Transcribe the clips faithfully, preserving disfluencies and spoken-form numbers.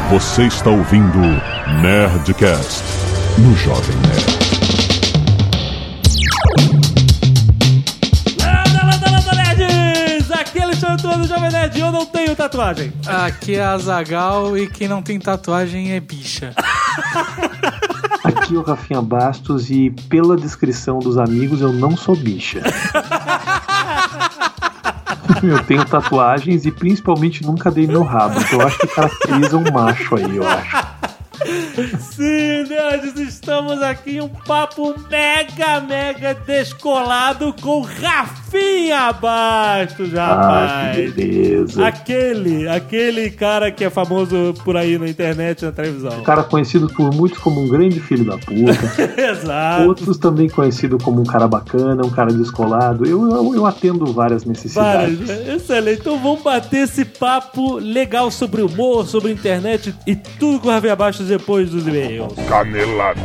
Você está ouvindo Nerdcast no Jovem Nerd. Landa, landa, landa, nerds! Aqui é Alexandre do Jovem Nerd e eu não tenho tatuagem. Aqui é Azaghal e quem não tem tatuagem é bicha. Aqui é o Rafinha Bastos e pela descrição dos amigos eu não sou bicha. Eu tenho tatuagens e principalmente nunca dei meu rabo. Então eu acho que caracteriza um macho aí, eu acho. Sim, nerds, estamos aqui em um papo mega, mega descolado com Rafinha Bastos, rapaz. Ah, que beleza. Aquele, aquele cara que é famoso por aí na internet e na televisão. Um cara conhecido por muitos como um grande filho da puta. Exato. Outros também conhecido como um cara bacana, um cara descolado. Eu, eu, eu atendo várias necessidades. Várias, excelente. Então vamos bater esse papo legal sobre humor, sobre internet e tudo com o Rafinha Bastos depois dos e-mails. Canelada.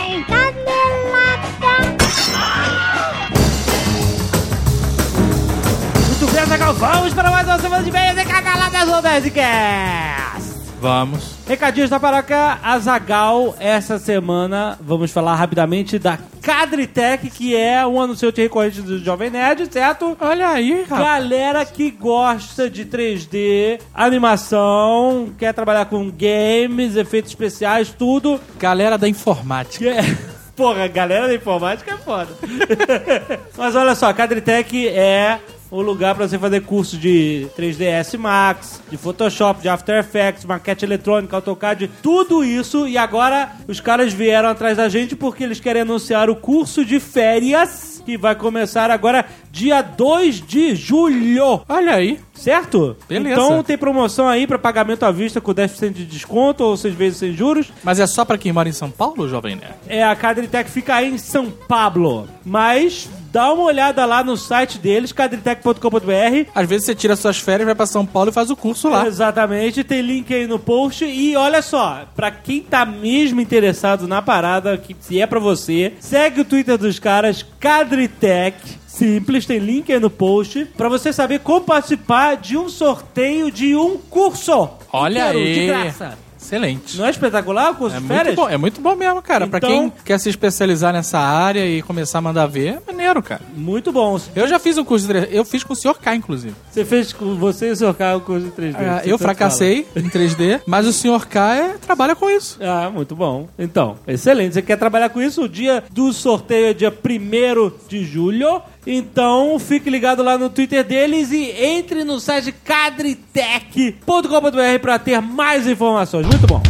Muito bem, Azaghal, vamos para mais uma semana de e-mails e Caneladas do Nerdcast. Vamos. Recadinhos da paróquia Azaghal. Essa semana vamos falar rapidamente da Cadritech, que é um anunciante recorrente do Jovem Nerd, certo? Olha aí, rapaz. Galera que gosta de três D, animação, quer trabalhar com games, efeitos especiais, tudo. Galera da informática. É. Porra, galera da informática é foda. Mas olha só, a Cadritech é o lugar para você fazer curso de três D S Max, de Photoshop, de After Effects, maquete eletrônica, AutoCAD, tudo isso. E agora os caras vieram atrás da gente porque eles querem anunciar o curso de férias que vai começar agora dia dois de julho. Olha aí. Certo? Beleza. Então tem promoção aí para pagamento à vista com dez por cento de desconto ou seis vezes sem juros. Mas é só pra quem mora em São Paulo, Jovem Nerd? É, a Cadritech fica aí em São Paulo. Mas dá uma olhada lá no site deles, cadritech ponto com ponto b r. Às vezes você tira suas férias, vai pra São Paulo e faz o curso lá. Exatamente, tem link aí no post. E olha só, pra quem tá mesmo interessado na parada, que se é pra você, segue o Twitter dos caras, Cadritech. Simples, tem link aí no post pra você saber como participar de um sorteio de um curso. Olha inteiro, aí. de graça. Excelente. Não é espetacular o curso É de muito férias? bom, é muito bom mesmo, cara. Pra Então- quem quer se especializar nessa área e começar a mandar ver, é maneiro, cara. Muito bom. Eu já fiz um curso de três D, eu fiz com o senhor K, inclusive. Você fez com você e o senhor K o curso de três D. Ah, Você eu tanto fracassei em três D, mas o senhor K é, trabalha com isso. fala. Ah, muito bom. Então, excelente. Você quer trabalhar com isso? O dia do sorteio é dia primeiro de julho. Então, fique ligado lá no Twitter deles e entre no site cadritech ponto com ponto b r para ter mais informações. Muito bom.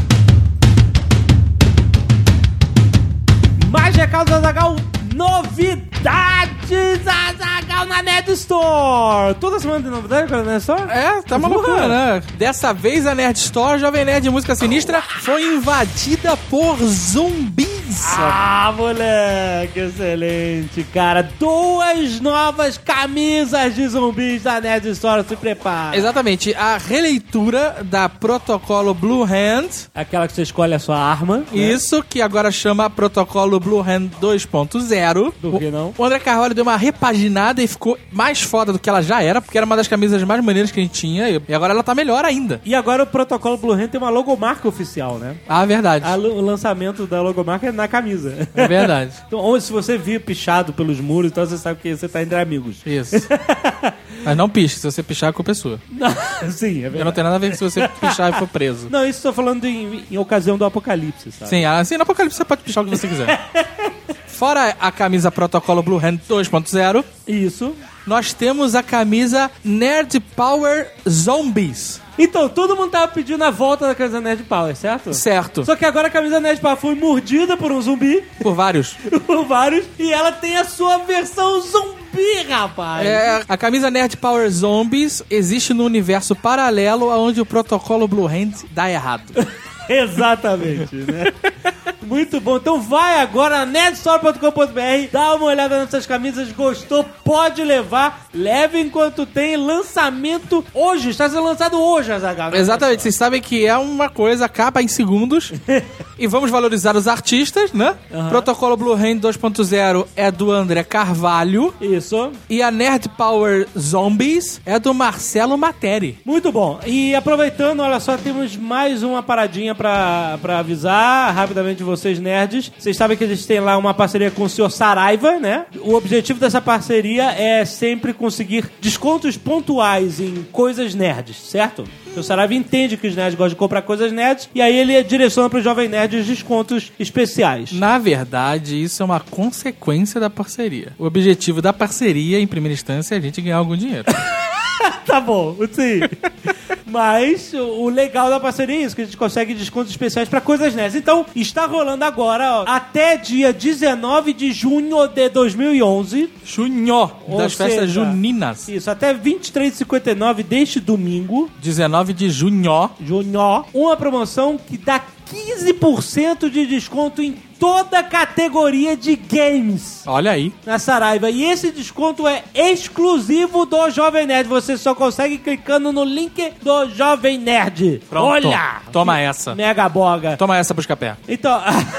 Mais recados, Azaghal. Novidades, Azaghal, na Nerd Store. Toda semana tem novidade com a Nerd Store? É, tá uma Porra. loucura, né? Dessa vez a Nerd Store, Jovem Nerd Música Sinistra, foi invadida por zumbis. Ah, moleque, excelente, cara. Duas novas camisas de zumbis da Nerd Store, se prepara. Exatamente, a releitura da Protocolo Blue Hand, Aquela que você escolhe a sua arma. né? isso que agora chama Protocolo Blue Hand dois ponto zero. Do que não? O André Carvalho deu uma repaginada e ficou mais foda do que ela já era, porque era uma das camisas mais maneiras que a gente tinha, e agora ela tá melhor ainda. E agora o protocolo Blue Hand tem uma logomarca oficial, né? Ah, verdade. A- o lançamento da logomarca é na camisa. É verdade. Então, ou se você vir pichado pelos muros, então você sabe que você tá entre amigos. Isso. Mas não piche, se você pichar, a culpa é sua. Sim, é Eu não verdade. tenho nada a ver se você pichar e for preso. Não, isso eu tô falando em, em ocasião do apocalipse, sabe? Sim, assim, no Apocalipse você pode pichar o que você quiser. Fora a camisa Protocolo Blue Hand dois ponto zero, Isso. nós temos a camisa Nerd Power Zombies. Então, todo mundo tava pedindo a volta da camisa Nerd Power, certo? Certo. Só que agora a camisa Nerd Power foi mordida por um zumbi, Por vários. por vários, e ela tem a sua versão zumbi, rapaz. É, a camisa Nerd Power Zombies existe no universo paralelo onde o Protocolo Blue Hand dá errado. Exatamente, né? Muito bom. Então vai agora na nerdstore ponto com ponto b r, dá uma olhada nessas camisas, gostou, pode levar, leve enquanto tem lançamento hoje, está sendo lançado hoje, Azaghal. Né? Exatamente, vocês sabem que é uma coisa, acaba em segundos, e vamos valorizar os artistas, né? Uhum. Protocolo Blue Hand dois ponto zero é do André Carvalho, Isso. e a Nerd Power Zombies é do Marcelo Materi. Muito bom. E aproveitando, olha só, temos mais uma paradinha pra, pra avisar rapidamente vocês, nerds. Vocês sabem que a gente tem lá uma parceria com o senhor Saraiva, né? O objetivo dessa parceria é sempre conseguir descontos pontuais em coisas nerds, certo? O senhor Saraiva entende que os nerds gostam de comprar coisas nerds e aí ele direciona para os jovens nerds descontos especiais. Na verdade, isso é uma consequência da parceria. O objetivo da parceria, em primeira instância, é a gente ganhar algum dinheiro. Tá bom, sim. Mas o legal da parceria é isso, que a gente consegue descontos especiais pra coisas nerds. Então, está rolando agora, ó, até dia dezenove de junho de dois mil e onze. Junho, Ou das seja, festas juninas. Isso, até vinte e três e cinquenta e nove deste domingo. dezenove de junho. Junho. Uma promoção que dá quinze por cento de desconto em toda a categoria de games Olha aí. na Saraiva. E esse desconto é exclusivo do Jovem Nerd. Você só consegue clicando no link do Jovem Nerd. Pronto. Olha! Toma essa. Mega boga. Toma essa, Buscapé. Então...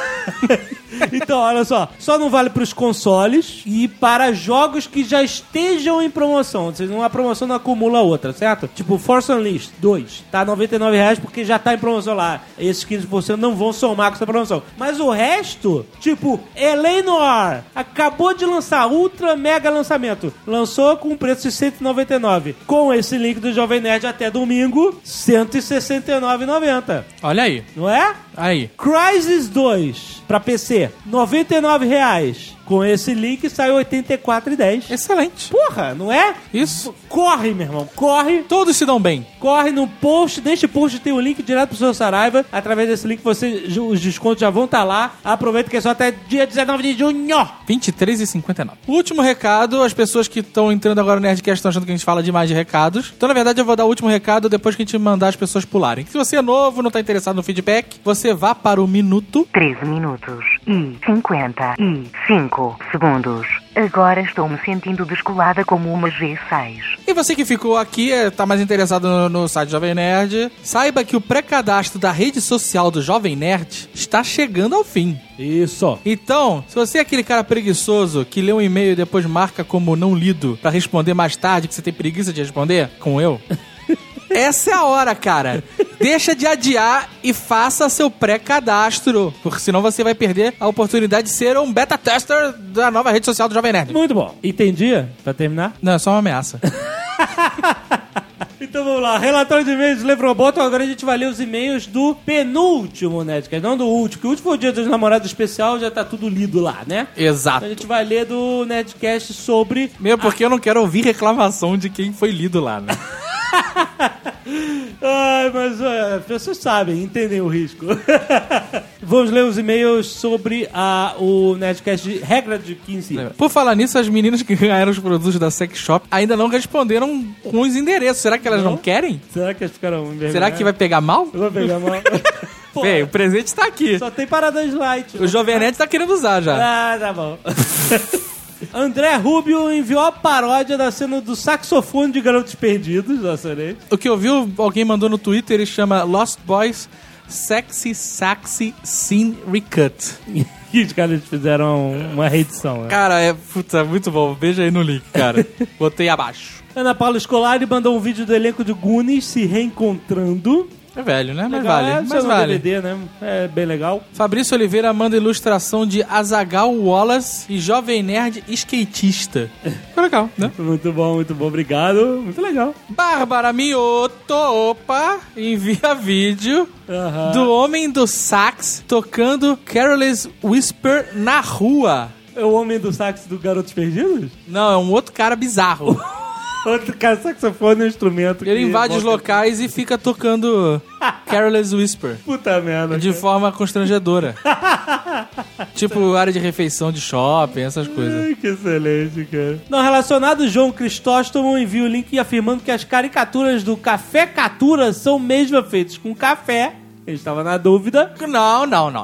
Então, olha só, só não vale para os consoles e para jogos que já estejam em promoção. Ou seja, uma promoção não acumula outra, certo? Tipo, Force Unleashed dois, tá noventa e nove reais porque já tá em promoção lá. Esses quinze por cento não vão somar com essa promoção. Mas o resto, tipo, Eleanor, acabou de lançar, ultra mega lançamento. Lançou com um preço de cento e noventa e nove reais. Com esse link do Jovem Nerd até domingo, cento e sessenta e nove reais e noventa centavos. Olha aí. Não é? Aí. Crysis dois pra P C, noventa e nove reais. Com esse link sai oitenta e quatro reais e dez centavos. Excelente. Porra, não é? Isso. Corre, meu irmão, corre. Todos se dão bem. Corre no post, neste post tem o link direto pro seu Saraiva. Através desse link você, os descontos já vão estar lá. Aproveita que é só até dia dezenove de junho. vinte e três e cinquenta e nove. Último recado, as pessoas que estão entrando agora no Nerdcast estão achando que a gente fala demais de recados. Então, na verdade, eu vou dar o último recado depois que a gente mandar as pessoas pularem. Se você é novo, não está interessado no feedback, você vá para o minuto... treze minutos e cinquenta e cinco segundos. Agora estou me sentindo descolada como uma G seis. E você que ficou aqui, está mais interessado no, no site Jovem Nerd, saiba que o pré-cadastro da rede social do Jovem Nerd está chegando ao fim. Isso. Então, se você é aquele cara preguiçoso que lê um e-mail e depois marca como não lido pra responder mais tarde, que você tem preguiça de responder, como eu... Essa é a hora, cara. Deixa de adiar e faça seu pré-cadastro, porque senão você vai perder a oportunidade de ser um beta tester da nova rede social do Jovem Nerd. Muito bom. Entendi? Pra terminar? Não, é só uma ameaça. Então vamos lá, relatório de e-mails do Levroboto. Agora a gente vai ler os e-mails do penúltimo Nerdcast, não do último, que o último foi o dia dos namorados especial, já tá tudo lido lá, né? Exato. Então a gente vai ler do Nerdcast sobre... Mesmo porque eu não quero ouvir reclamação de quem foi lido lá, né? Ai, mas uh, as pessoas sabem, entendem o risco. Vamos ler os e-mails sobre a, o Nerdcast de regra de quinze. Por falar nisso, as meninas que ganharam os produtos da Sex Shop ainda não responderam com os endereços. Será que elas não, não querem? Será que elas ficaram envergonhadas? Será que vai pegar mal? Eu vou pegar mal. Bem, o presente tá aqui. Só tem paradões light. O Jovem Nerd tá querendo usar já. Ah, tá bom. André Rubio enviou a paródia da cena do saxofone de Garotos Perdidos. Nossa, né? O que eu vi, alguém mandou no Twitter e chama Lost Boys Sexy Saxy Scene Recut. E os caras fizeram uma reedição, né? Cara, é puta, muito bom. Veja aí no link, cara. Botei abaixo. Ana Paula Scolari mandou um vídeo do elenco de Goonies se reencontrando. É velho, né? Mas legal, vale. É, mas vale. D V D, né? É bem legal. Fabrício Oliveira manda ilustração de Azaghal Wallace e Jovem Nerd skatista. Ficou legal, né? Muito bom, muito bom. Obrigado. Muito legal. Bárbara Mioto, opa, envia vídeo uh-huh. do homem do sax tocando Careless Whisper na rua. É o homem do sax do Garotos Perdidos? Não, é um outro cara bizarro. Outro cara, saxofone é um instrumento. Ele invade os locais e fica tocando Careless Whisper. Puta merda. De cara. Forma constrangedora. Tipo área de refeição de shopping, essas coisas. Ai, que excelente, cara. Não relacionado, João Cristóstomo envia o link afirmando que as caricaturas do Café Catura são mesmo feitas com café. Ele estava na dúvida. Não, não, não, não.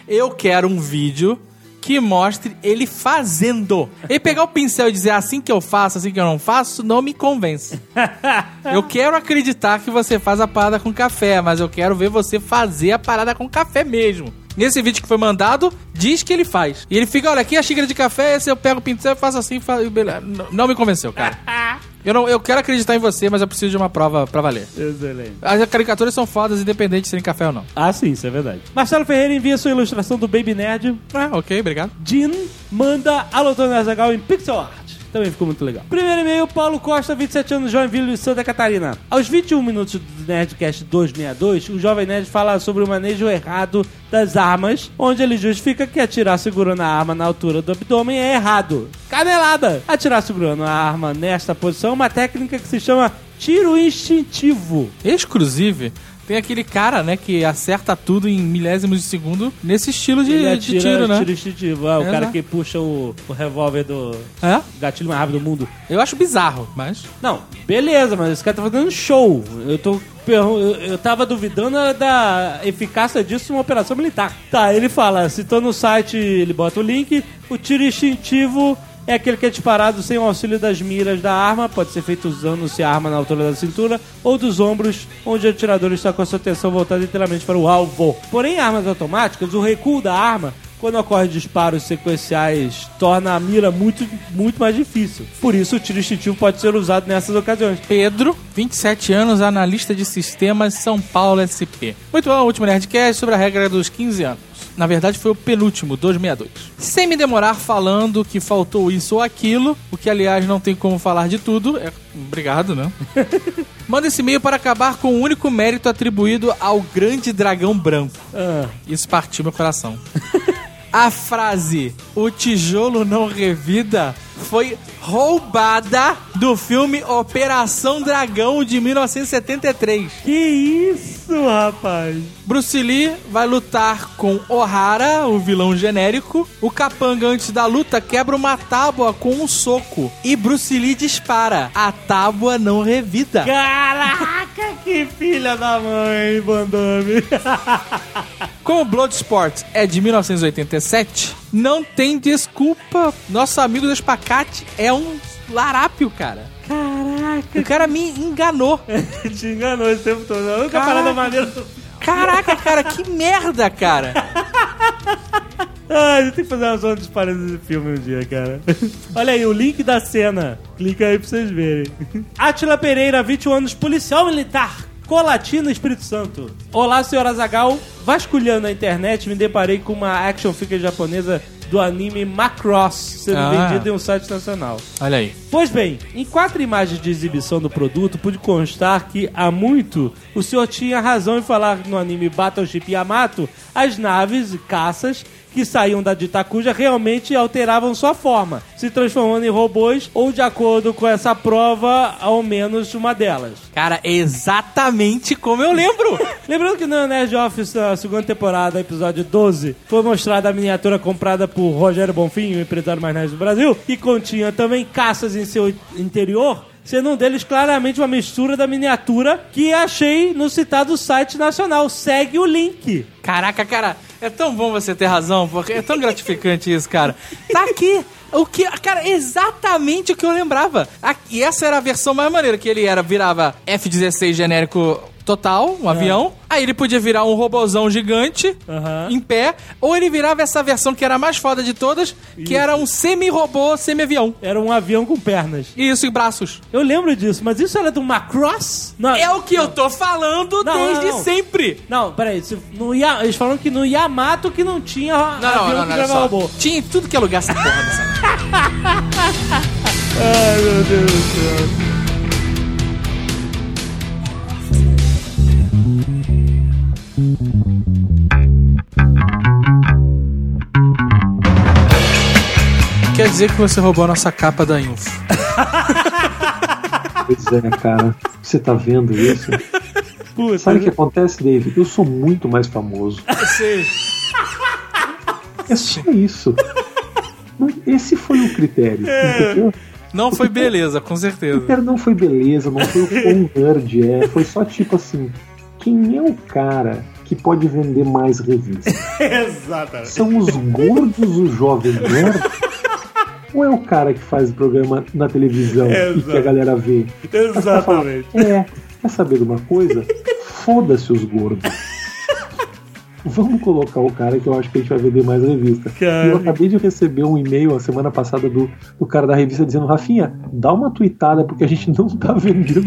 Eu quero um vídeo que mostre ele fazendo. Ele pegar o pincel e dizer assim que eu faço, assim que eu não faço, não me convence. Eu quero acreditar que você faz a parada com café, mas eu quero ver você fazer a parada com café mesmo. Nesse vídeo que foi mandado, diz que ele faz. E ele fica, olha, aqui a xícara de café, esse eu pego o pincel e faço assim, faço... Não, não me convenceu, cara. Eu, não, eu quero acreditar em você, mas eu preciso de uma prova pra valer. Excelente. As caricaturas são fodas, independente de serem café ou não. Ah, sim, isso é verdade. Marcelo Ferreira envia sua ilustração do Baby Nerd. Ah, ok, obrigado. Jean manda Alô, Tony Azaghal em pixel art. Também ficou muito legal. Primeiro e-mail, Paulo Costa, vinte e sete anos, Joinville, Santa Catarina. Aos vinte e um minutos do Nerdcast duzentos e sessenta e dois, o Jovem Nerd fala sobre o manejo errado das armas, onde ele justifica que atirar segurando a arma na altura do abdômen é errado. Canelada! Atirar segurando a arma nesta posição é uma técnica que se chama tiro instintivo. Exclusive, tem aquele cara, né, que acerta tudo em milésimos de segundo nesse estilo de, Ele atira, de tiro, né? tiro instintivo. Ah, o É, cara né? que puxa o, o revólver do É? gatilho mais rápido do mundo. Eu acho bizarro, mas... Não, beleza, mas esse cara tá fazendo show. Eu tô... Eu, eu tava duvidando da eficácia disso em uma operação militar. Tá, ele fala, citando o site, ele bota o link, o tiro instintivo é aquele que é disparado sem o auxílio das miras da arma, pode ser feito usando-se a arma na altura da cintura ou dos ombros, onde o atirador está com a sua atenção voltada inteiramente para o alvo. Porém, em armas automáticas, o recuo da arma, quando ocorre disparos sequenciais, torna a mira muito, muito mais difícil. Por isso, o tiro instintivo pode ser usado nessas ocasiões. Pedro, vinte e sete anos, analista de sistemas, São Paulo S P. Muito bom, o último Nerdcast sobre a regra dos quinze anos. Na verdade, foi o penúltimo, duzentos e sessenta e dois. Sem me demorar falando que faltou isso ou aquilo, o que, aliás, não tem como falar de tudo. É... Obrigado, né? Manda esse e-mail para acabar com o único mérito atribuído ao grande dragão branco. Ah. Isso partiu meu coração. A frase, o tijolo não revida, foi roubada do filme Operação Dragão de mil novecentos e setenta e três. Que isso, rapaz? Bruce Lee vai lutar com O'Hara, o vilão genérico. O capanga, antes da luta, quebra uma tábua com um soco. E Bruce Lee dispara. A tábua não revida. Caraca, que filha da mãe, Van Damme. Como Bloodsport é de mil novecentos e oitenta e sete, não tem desculpa. Nosso amigo do Espacate é um larápio, cara. Caraca. O cara me enganou. Te enganou esse tempo todo. A única Caraca. parada maneira... Caraca, cara, que merda, cara. Ah, a gente tem que fazer uma zona de disparos desse filme um dia, cara. Olha aí, o link da cena. Clica aí pra vocês verem. Átila Pereira, vinte e um anos, policial militar. Colatina, Espírito Santo. Olá, senhor Azaghal. Vasculhando a internet, me deparei com uma action figure japonesa do anime Macross sendo Ah. vendido em um site nacional. Olha aí. Pois bem, em quatro imagens de exibição do produto, pude constar que há muito o senhor tinha razão em falar que no anime Battleship Yamato, as naves e caças que saíam da Ditakuja realmente alteravam sua forma, se transformando em robôs ou, de acordo com essa prova, ao menos uma delas. Cara, é exatamente como eu lembro. Lembrando que no Nerd Office, na segunda temporada, episódio doze, foi mostrada a miniatura comprada por Rogério Bonfim, o empresário mais nerd do Brasil, que continha também caças em seu interior, sendo um deles claramente uma mistura da miniatura que achei no citado site nacional. Segue o link. Caraca, cara, é tão bom você ter razão, porque é tão gratificante isso, cara. Tá aqui. O que, cara, exatamente o que eu lembrava. E essa era a versão mais maneira, que ele era, virava F dezesseis genérico total, um avião. Aí ele podia virar um robozão gigante, Aham. em pé, ou ele virava essa versão que era a mais foda de todas, que Isso. era um semi-robô, semi-avião. Era um avião com pernas. Isso, e braços. Eu lembro disso, mas isso era do Macross? Não, É o que eu tô falando Não, desde não, não. sempre. Não, peraí. Se, no, Ya- eles falaram que no Yamato que não tinha Não, não, avião não, que não, olha leva só. robô. Tinha em tudo que é lugar essa porra dessa. Ai, meu Deus do céu. Quer dizer que você roubou a nossa capa da Info. Pois é, cara. Você tá vendo isso? Puta, Sabe o que acontece, Dave? Eu sou muito mais famoso. Sei. É só isso. Esse foi o critério, entendeu? Não foi beleza, com O certeza. critério não foi beleza, não foi o quão nerd é. Foi só tipo assim, quem é o cara que pode vender mais revistas? Exatamente. São os gordos, o jovem nerd? Ou é o cara que faz o programa na televisão Exato. e que a galera vê? Exatamente. É, quer saber de uma coisa? Foda-se os gordos. Vamos colocar o cara que eu acho que a gente vai vender mais revista. Cara. Eu acabei de receber um e-mail a semana passada do, do cara da revista dizendo: Rafinha, dá uma tweetada porque a gente não tá vendendo.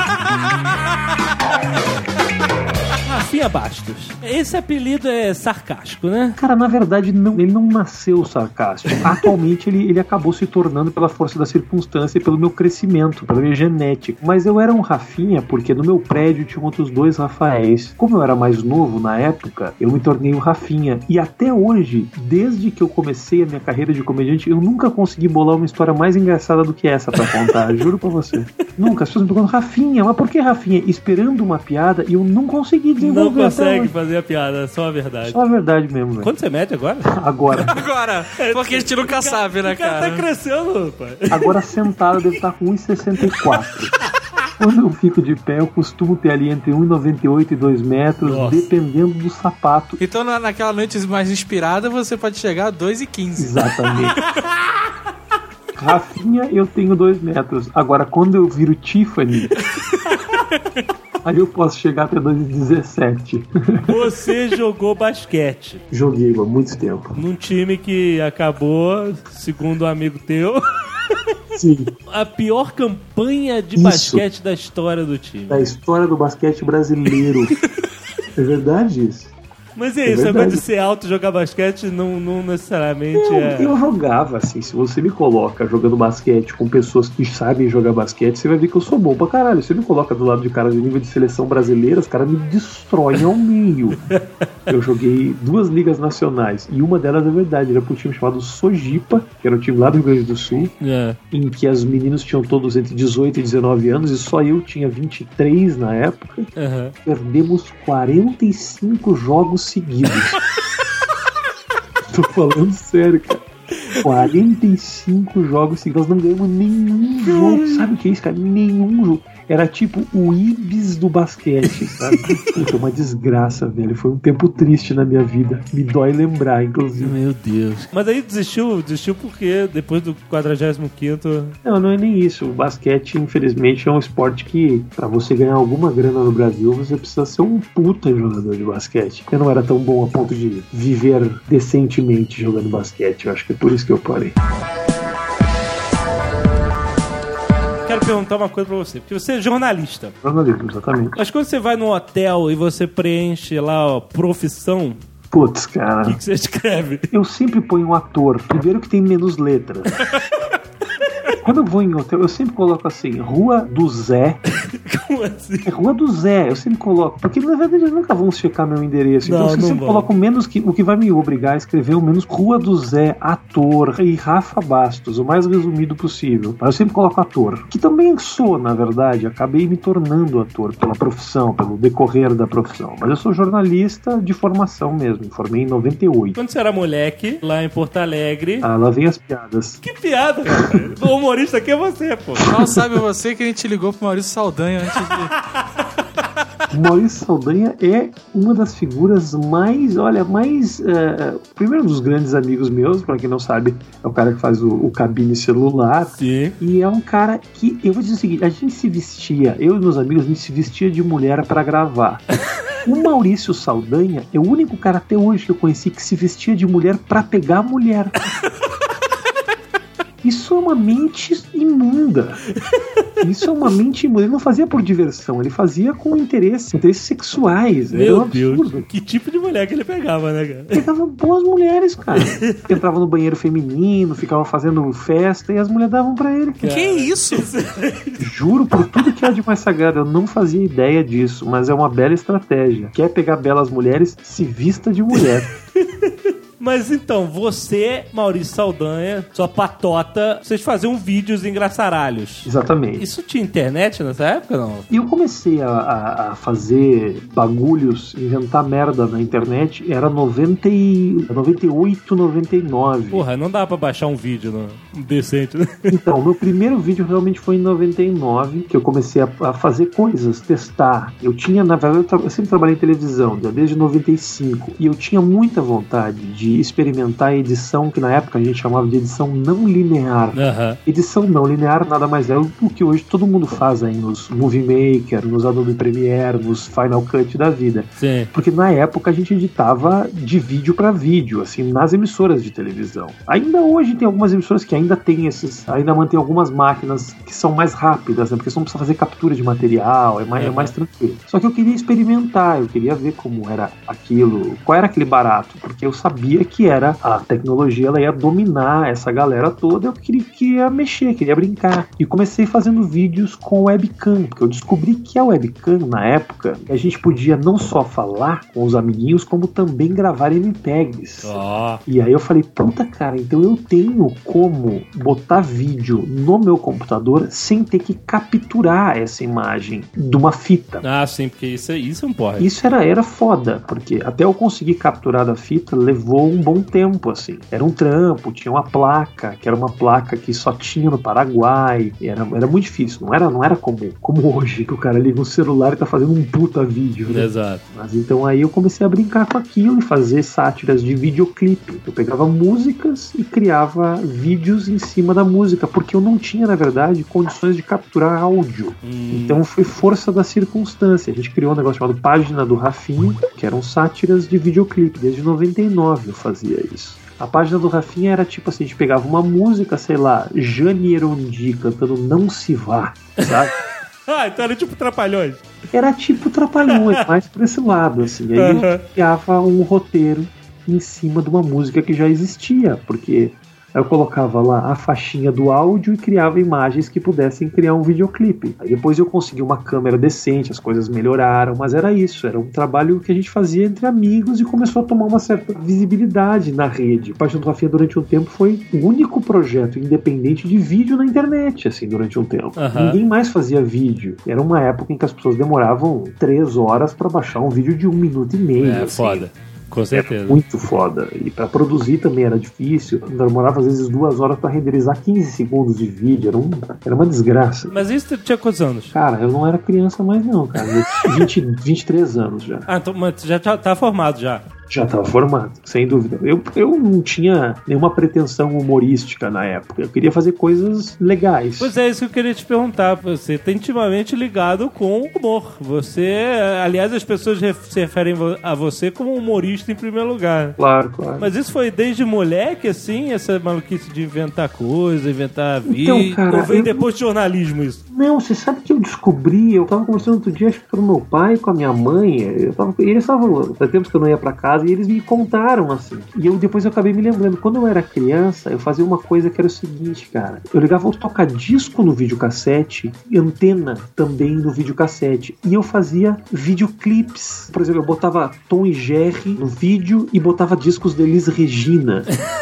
Rafinha Bastos. Esse apelido é sarcástico, né? Cara, na verdade, não, ele não nasceu sarcástico. Atualmente, ele, ele acabou se tornando pela força da circunstância e pelo meu crescimento, pela minha genética. Mas eu era um Rafinha porque no meu prédio tinha outros dois Rafaéis. Como eu era mais novo na época, eu me tornei um Rafinha. E até hoje, desde que eu comecei a minha carreira de comediante, eu nunca consegui bolar uma história mais engraçada do que essa pra contar. Juro pra você. Nunca. As pessoas me perguntam: Rafinha, mas por que Rafinha? Esperando uma piada e eu não consegui desenvolver. Não consegue fazer a piada, só a verdade. Só a verdade mesmo, velho. Quanto você mede agora? Agora. Agora, porque a gente nunca sabe, né, O cara cara? tá crescendo, pai. Agora sentado deve estar com um e sessenta e quatro. Quando eu fico de pé, eu costumo ter ali entre um e noventa e oito e dois metros, Nossa. dependendo do sapato. Então, na- naquela noite mais inspirada, você pode chegar a dois e quinze. Exatamente. Rafinha, eu tenho dois metros. Agora, quando eu viro Tiffany, aí eu posso chegar até dois e dezessete. Você jogou basquete Joguei há muito tempo. num time que acabou, segundo um amigo teu, Sim, a pior campanha de Isso. basquete da história do time. da história do basquete brasileiro. É verdade isso? Mas é É isso, o negócio verdade. de ser alto e jogar basquete não, não necessariamente Eu, é... eu jogava, assim, se você me coloca jogando basquete com pessoas que sabem jogar basquete, você vai ver que eu sou bom pra caralho. Você me coloca do lado de caras de nível de seleção brasileira, os caras me destroem ao meio. Eu joguei duas ligas nacionais, e uma delas é verdade, era pro time chamado Sojipa, que era o time lá do Rio Grande do Sul, É. em que os meninos tinham todos entre dezoito e dezenove anos, e só eu tinha vinte e três na época. Aham. Perdemos quarenta e cinco jogos seguidos. Tô falando sério, cara. quarenta e cinco jogos seguidos. Nós não ganhamos nenhum jogo. Sabe o que é isso, cara? Nenhum jogo. Era tipo o Ibis do basquete, sabe? Puta, uma desgraça, velho. Foi um tempo triste na minha vida. Me dói lembrar, inclusive. Meu Deus. Mas aí desistiu, desistiu porque depois do quadragésimo quinto... Não, não é nem isso. O basquete, infelizmente, é um esporte que, pra você ganhar alguma grana no Brasil, você precisa ser um puta jogador de basquete. Eu não era tão bom a ponto de viver decentemente jogando basquete. Eu acho que é por isso que eu parei. Quero perguntar uma coisa pra você, porque você é jornalista. Jornalismo, exatamente. Mas quando você vai no hotel e você preenche lá, ó, profissão, Putz, o cara. que, que você escreve? Eu sempre ponho um ator. Primeiro que tem menos letras. Quando eu vou em hotel, eu sempre coloco assim, Rua do Zé. Como assim? É Rua do Zé, eu sempre coloco. Porque na verdade eles nunca vão checar meu endereço. Não, Então eu não sempre vão. coloco menos que. O que vai me obrigar a escrever o menos Rua do Zé, ator e Rafa Bastos, o mais resumido possível. Mas eu sempre coloco ator. Que também sou, na verdade, acabei me tornando ator pela profissão, pelo decorrer da profissão. Mas eu sou jornalista de formação mesmo. Me formei em noventa e oito. Quando você era moleque, lá em Porto Alegre... Ah, lá vem as piadas. Que piada, cara. O humorista aqui é você, pô. Mal sabe você que a gente ligou pro Maurício Saldanha antes de... O Maurício Saldanha é uma das figuras mais, olha, mais... É, primeiro um dos grandes amigos meus, pra quem não sabe, é o cara que faz o, o cabine celular. Sim. E é um cara que, eu vou dizer o seguinte, a gente se vestia, eu e meus amigos, a gente se vestia de mulher pra gravar. O Maurício Saldanha é o único cara até hoje que eu conheci que se vestia de mulher pra pegar a mulher. Isso é uma mente imunda. Isso é uma mente imunda. Ele não fazia por diversão, ele fazia com interesse, interesses sexuais. Era Meu um absurdo. Deus. Que tipo de mulher que ele pegava, né, cara? Pegava boas mulheres, cara. Entrava no banheiro feminino, ficava fazendo festa e as mulheres davam pra ele. Que isso? Juro por tudo que é de mais sagrado, eu não fazia ideia disso, mas é uma bela estratégia. Quer pegar belas mulheres, se vista de mulher. Mas então, você, Maurício Saldanha, sua patota, vocês faziam vídeos engraçaralhos. Exatamente. Isso tinha internet nessa época, não? E eu comecei a, a, a fazer bagulhos, inventar merda na internet, era noventa e, noventa e oito, noventa e nove. Porra, não dá pra baixar um vídeo no, decente, né? Então, meu primeiro vídeo realmente foi em noventa e nove, que eu comecei a, a fazer coisas, testar. Eu tinha, na verdade, eu, tra- eu sempre trabalhei em televisão, desde noventa e cinco, e eu tinha muita vontade de experimentar a edição, que na época a gente chamava de edição não linear. Aham. Edição não linear nada mais é do que hoje todo mundo faz aí nos Movie Maker, nos Adobe Premiere, nos Final Cut da vida. Sim. Porque na época a gente editava de vídeo para vídeo, assim, nas emissoras de televisão. Ainda hoje tem algumas emissoras que ainda tem esses, ainda mantém algumas máquinas que são mais rápidas, né? Porque você não precisa fazer captura de material, é mais, Uhum. é mais tranquilo. Só que eu queria experimentar, eu queria ver como era aquilo, qual era aquele barato, porque eu sabia que era a tecnologia, ela ia dominar essa galera toda, eu queria, queria mexer, queria brincar. E comecei fazendo vídeos com webcam, porque eu descobri que a webcam, na época, a gente podia não só falar com os amiguinhos, como também gravar M P E Gs. Ó. E aí eu falei, puta cara, então eu tenho como botar vídeo no meu computador sem ter que capturar essa imagem de uma fita. Ah, sim, porque isso, é- isso não pode. Isso era, era foda, porque até eu conseguir capturar da fita levou um bom tempo, assim. Era um trampo, tinha uma placa, que era uma placa que só tinha no Paraguai, era, era muito difícil, não era, não era como, como hoje, que o cara liga um celular e tá fazendo um puta vídeo, né? Exato. Mas então aí eu comecei a brincar com aquilo e fazer sátiras de videoclipe. Eu pegava músicas e criava vídeos em cima da música, porque eu não tinha, na verdade, condições de capturar áudio. Hum. Então foi força da circunstância. A gente criou um negócio chamado Página do Rafinha, que eram sátiras de videoclipe. Desde noventa e nove eu fazia isso. A página do Rafinha era tipo assim, a gente pegava uma música, sei lá, Jane Erondi cantando Não Se Vá, sabe? Ah, então era tipo Trapalhões. Era tipo Trapalhões, mais por esse lado, assim. Aí a Uhum. gente criava um roteiro em cima de uma música que já existia, porque eu colocava lá a faixinha do áudio e criava imagens que pudessem criar um videoclipe. Aí depois eu consegui uma câmera decente, as coisas melhoraram, mas era isso, era um trabalho que a gente fazia entre amigos e começou a tomar uma certa visibilidade na rede. A Página do Rafinha durante um tempo foi o único projeto independente de vídeo na internet, assim, durante um tempo. Uhum. Ninguém mais fazia vídeo. Era uma época em que as pessoas demoravam três horas pra baixar um vídeo de um minuto e meio. É, assim. foda. Com certeza. Era muito foda. E pra produzir também era difícil. Demorava às vezes duas horas pra renderizar quinze segundos de vídeo. Era, um, era uma desgraça. Mas isso tu tinha quantos anos? Cara, eu não era criança mais não, cara. Eu tinha vinte, vinte e três anos já. Ah, então mas tu já tá, tá formado já. Já estava formado, sem dúvida. Eu, eu não tinha nenhuma pretensão humorística na época. Eu queria fazer coisas legais. Pois é, isso que eu queria te perguntar. Você tá intimamente ligado com o humor. Você, aliás, as pessoas ref- se referem vo- a você como humorista em primeiro lugar. Claro, claro. Mas isso foi desde moleque, assim, essa maluquice de inventar coisa, inventar Então, vídeo? cara, Ou veio eu- depois de jornalismo isso? Não, você sabe que eu descobri, eu tava conversando outro dia, acho que com o meu pai, com a minha mãe, eu tava, eles estavam, faz tempos que eu não ia pra casa, e eles me contaram, assim. E eu depois eu acabei me lembrando, quando eu era criança, eu fazia uma coisa que era o seguinte, cara, eu ligava o toca-disco no videocassete e antena também no videocassete, e eu fazia videoclipes. Por exemplo, eu botava Tom e Jerry no vídeo e botava discos de Elis Regina.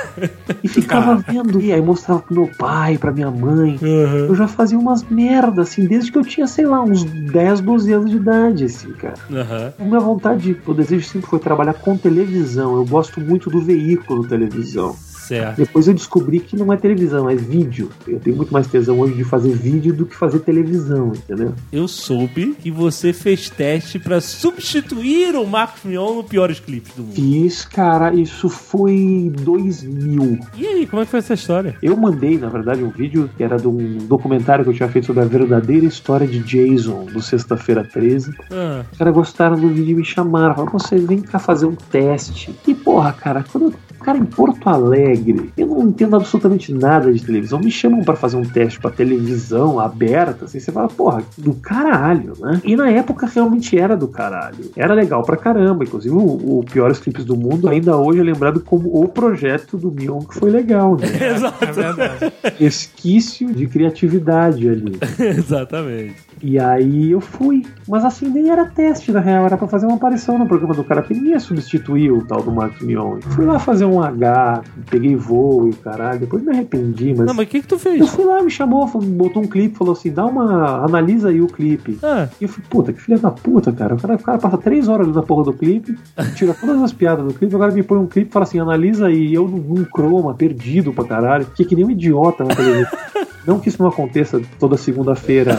E ficava vendo, e aí mostrava pro meu pai, pra minha mãe. Uhum. Eu já fazia umas merdas, assim, desde que eu tinha, sei lá, uns dez, doze anos de idade, assim, cara. Uhum. A minha vontade, o desejo sempre foi trabalhar com televisão. Eu gosto muito do veículo televisão. Certo. Depois eu descobri que não é televisão, é vídeo. Eu tenho muito mais tesão hoje de fazer vídeo do que fazer televisão, entendeu? Eu soube que você fez teste pra substituir o Marcos Mion no Piores Clipes do Mundo. Fiz, cara, isso foi dois mil. E aí, como é que foi essa história? Eu mandei, na verdade, um vídeo que era de um documentário que eu tinha feito sobre a verdadeira história de Jason, do Sexta-feira treze. Ah, Os caras gostaram do vídeo e me chamaram. Falaram, você vem cá fazer um teste. E porra, cara, quando eu cara, em Porto Alegre, eu não entendo absolutamente nada de televisão. Me chamam pra fazer um teste pra televisão aberta, assim, você fala, porra, do caralho, né? E na época realmente era do caralho. Era legal pra caramba. Inclusive, o, o Piores Clipes do Mundo ainda hoje é lembrado como o projeto do Mion que foi legal, né? exato. É verdade. Resquício de criatividade ali. Exatamente. E aí eu fui. Mas assim, nem era teste, na real. Era pra fazer uma aparição no programa do cara, que nem ia substituir o tal do Marcos Mion. Fui lá fazer um um H, peguei voo e caralho, depois me arrependi, mas... Não, mas o que que tu fez? Eu fui lá, me chamou, botou um clipe, falou assim, dá uma... analisa aí o clipe. Ah. E eu falei, puta, que filha da puta, cara. O cara, o cara passa três horas ali na porra do clipe, tira todas as piadas do clipe, agora me põe um clipe e fala assim, analisa aí, eu num croma, perdido pra caralho, que que nem um idiota na televisão. Não que isso não aconteça toda segunda-feira.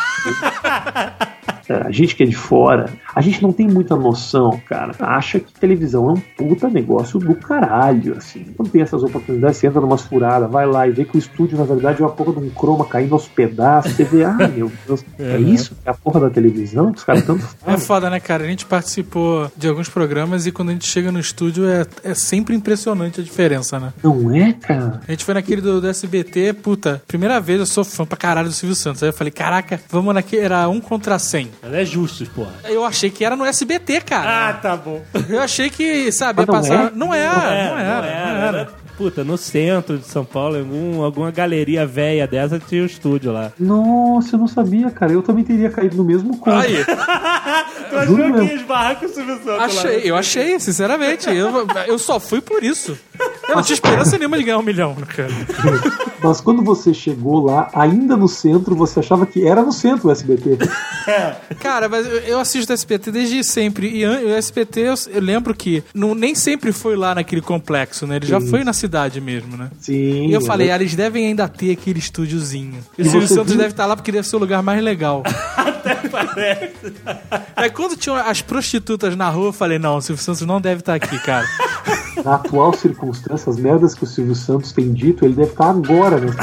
A gente que é de fora, a gente não tem muita noção, cara. Acha que televisão é um puta negócio do caralho, assim. Quando tem essas oportunidades, você entra numas furadas, vai lá e vê que o estúdio, na verdade, é uma porra de um croma caindo aos pedaços. Você vê, ah, meu Deus, é, é isso que é a porra da televisão? Que os caras tanto fazem. É foda, né, cara? A gente participou de alguns programas e quando a gente chega no estúdio é, é sempre impressionante a diferença, né? Não é, cara? A gente foi naquele do, do S B T, puta, primeira vez eu sou fã pra caralho do Silvio Santos. Aí eu falei, caraca, vamos naquele, era um contra cem. Mas é justo, porra. Eu achei que era no S B T, cara. Ah, tá bom. Eu achei que, sabe, ia não passar... é? Não, é, Não não, era, era, não era, não era. Puta, no centro de São Paulo, algum, alguma galeria velha dessa tinha um estúdio lá. Nossa, eu não sabia, cara. Eu também teria caído no mesmo conto. Aí, Tu achou que ia esbarrar com o Silvio Santos lá? achei, eu achei, sinceramente. Eu, eu só fui por isso. Eu não tinha esperança nenhuma de ganhar um milhão, cara. Mas quando você chegou lá, ainda no centro, você achava que era no centro o S B T. Cara, mas eu, eu assisto o S B T desde sempre. E an- o S B T, eu, eu lembro que não, nem sempre foi lá naquele complexo, né? Ele já Sim. foi na cidade mesmo, né? Sim. E eu falei, ah, eles devem ainda ter aquele estúdiozinho. E o E Silvio você Santos viu? deve estar lá porque deve ser o lugar mais legal. Até parece. Aí quando tinham as prostitutas na rua, eu falei, não, o Silvio Santos não deve estar aqui, cara. Na atual circunstância, as merdas que o Silvio Santos tem dito, ele deve estar agora nesse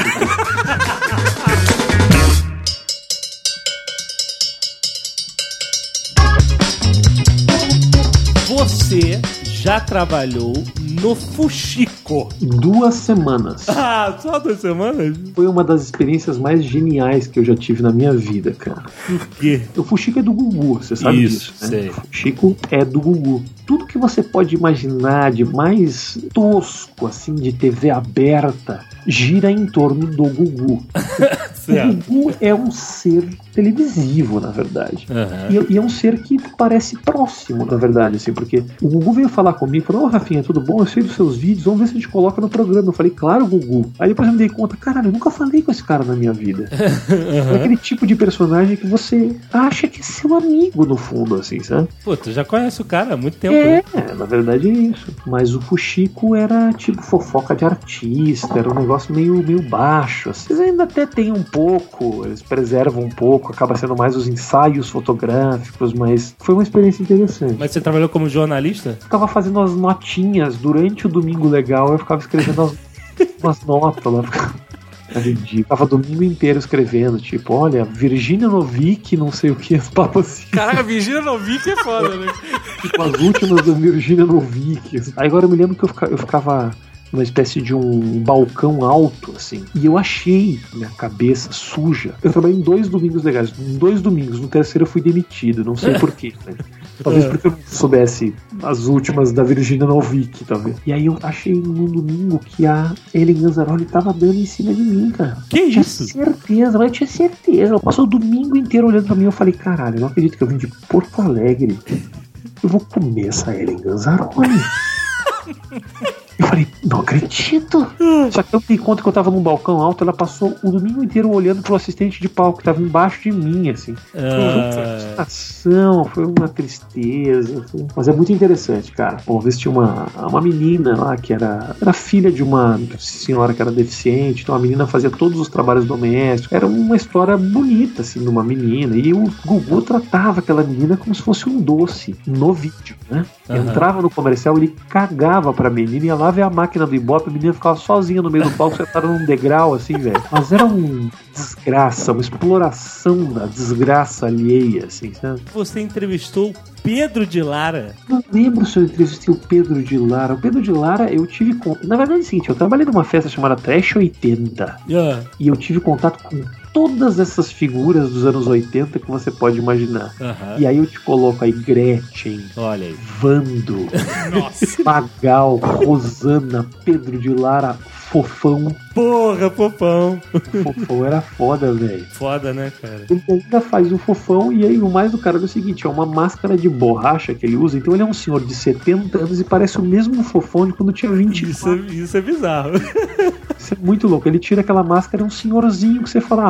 Você já trabalhou no Fuxico. Duas semanas. Ah, só duas semanas? Foi uma das experiências mais geniais que eu já tive na minha vida, cara. Por quê? O Fuxico é do Gugu, você sabe Isso, disso, né? sei. O Fuxico é do Gugu. Tudo que você pode imaginar de mais tosco, assim, de T V aberta, gira em torno do Gugu. Certo. O Gugu é um ser televisivo, na verdade. Uhum. E, e é um ser que parece próximo, na verdade, assim, porque o Gugu veio falar comigo, falou, ô Rafinha, tudo bom? Eu sei dos seus vídeos, vamos ver se a gente coloca no programa. Eu falei, claro, Gugu. Aí depois eu me dei conta, caralho, eu nunca falei com esse cara na minha vida. Uhum. É aquele tipo de personagem que você acha que é seu amigo, no fundo, assim, sabe? Pô, tu já conhece o cara há muito tempo. É, né? na verdade é isso. Mas o Fuxico era tipo fofoca de artista, era um negócio meio, meio baixo. Assim. Eles ainda até tem um pouco, eles preservam um pouco, acaba sendo mais os ensaios fotográficos, mas foi uma experiência interessante. Mas você trabalhou como jornalista? Ficava fazendo as notinhas durante o Domingo Legal, eu ficava escrevendo as, umas notas lá. Era ridículo. Tava o domingo inteiro escrevendo, tipo, olha, Virgínia Novick, não sei o que, as papas assim. Caraca, Virgínia Novick é foda, né? Tipo, as últimas da Virgínia Novick. Aí agora eu me lembro que eu ficava, eu ficava numa espécie de um balcão alto, assim, e eu achei minha cabeça suja. Eu trabalhei em dois domingos legais, em dois domingos, no terceiro eu fui demitido, não sei porquê, né? Talvez porque eu não soubesse as últimas da Virgínia Novick, talvez. E aí eu achei num domingo que a Ellen Ganzaroli tava dando em cima de mim, cara. Que Tinha isso? certeza, mas eu tinha certeza. Ela passou o domingo inteiro olhando pra mim e eu falei, caralho, eu não acredito que eu vim de Porto Alegre. Eu vou comer essa Ellen Ganzaroli. Eu falei, não acredito. Só que eu me dei conta que eu tava num balcão alto, ela passou o domingo inteiro olhando pro assistente de palco que tava embaixo de mim, assim. Foi uma frustração, foi uma tristeza. Foi... Mas é muito interessante, cara. Uma vez tinha uma, uma menina lá que era, era filha de uma senhora que era deficiente, então a menina fazia todos os trabalhos domésticos. Era uma história bonita, assim, de uma menina. E o Gugu tratava aquela menina como se fosse um doce no vídeo, né? Uhum. Entrava no comercial, ele cagava pra menina, ia lá ver a máquina do Ibope, a menina ficava sozinha no meio do palco, sentada num degrau, assim, velho. Mas era uma desgraça, uma exploração da desgraça alheia, assim, sabe? Você entrevistou Pedro de Lara? Não lembro se eu entrevistei o Pedro de Lara. O Pedro de Lara, eu tive contato... Na verdade é o seguinte, eu trabalhei numa festa chamada Trash oitenta. Yeah. E eu tive contato com todas essas figuras dos anos oitenta que você pode imaginar. Uhum. E aí eu te coloco aí Gretchen, olha aí, Vando, Magal, Rosana, Pedro de Lara, Fofão. Porra, Fofão. O Fofão era foda, velho. Foda, né, cara? Ele ainda faz o Fofão, e aí o mais do cara é o seguinte, é uma máscara de borracha que ele usa, então ele é um senhor de setenta anos e parece o mesmo Fofão de quando tinha vinte e quatro. Isso é, isso é bizarro. Isso é muito louco. Ele tira aquela máscara, é um senhorzinho que você fala,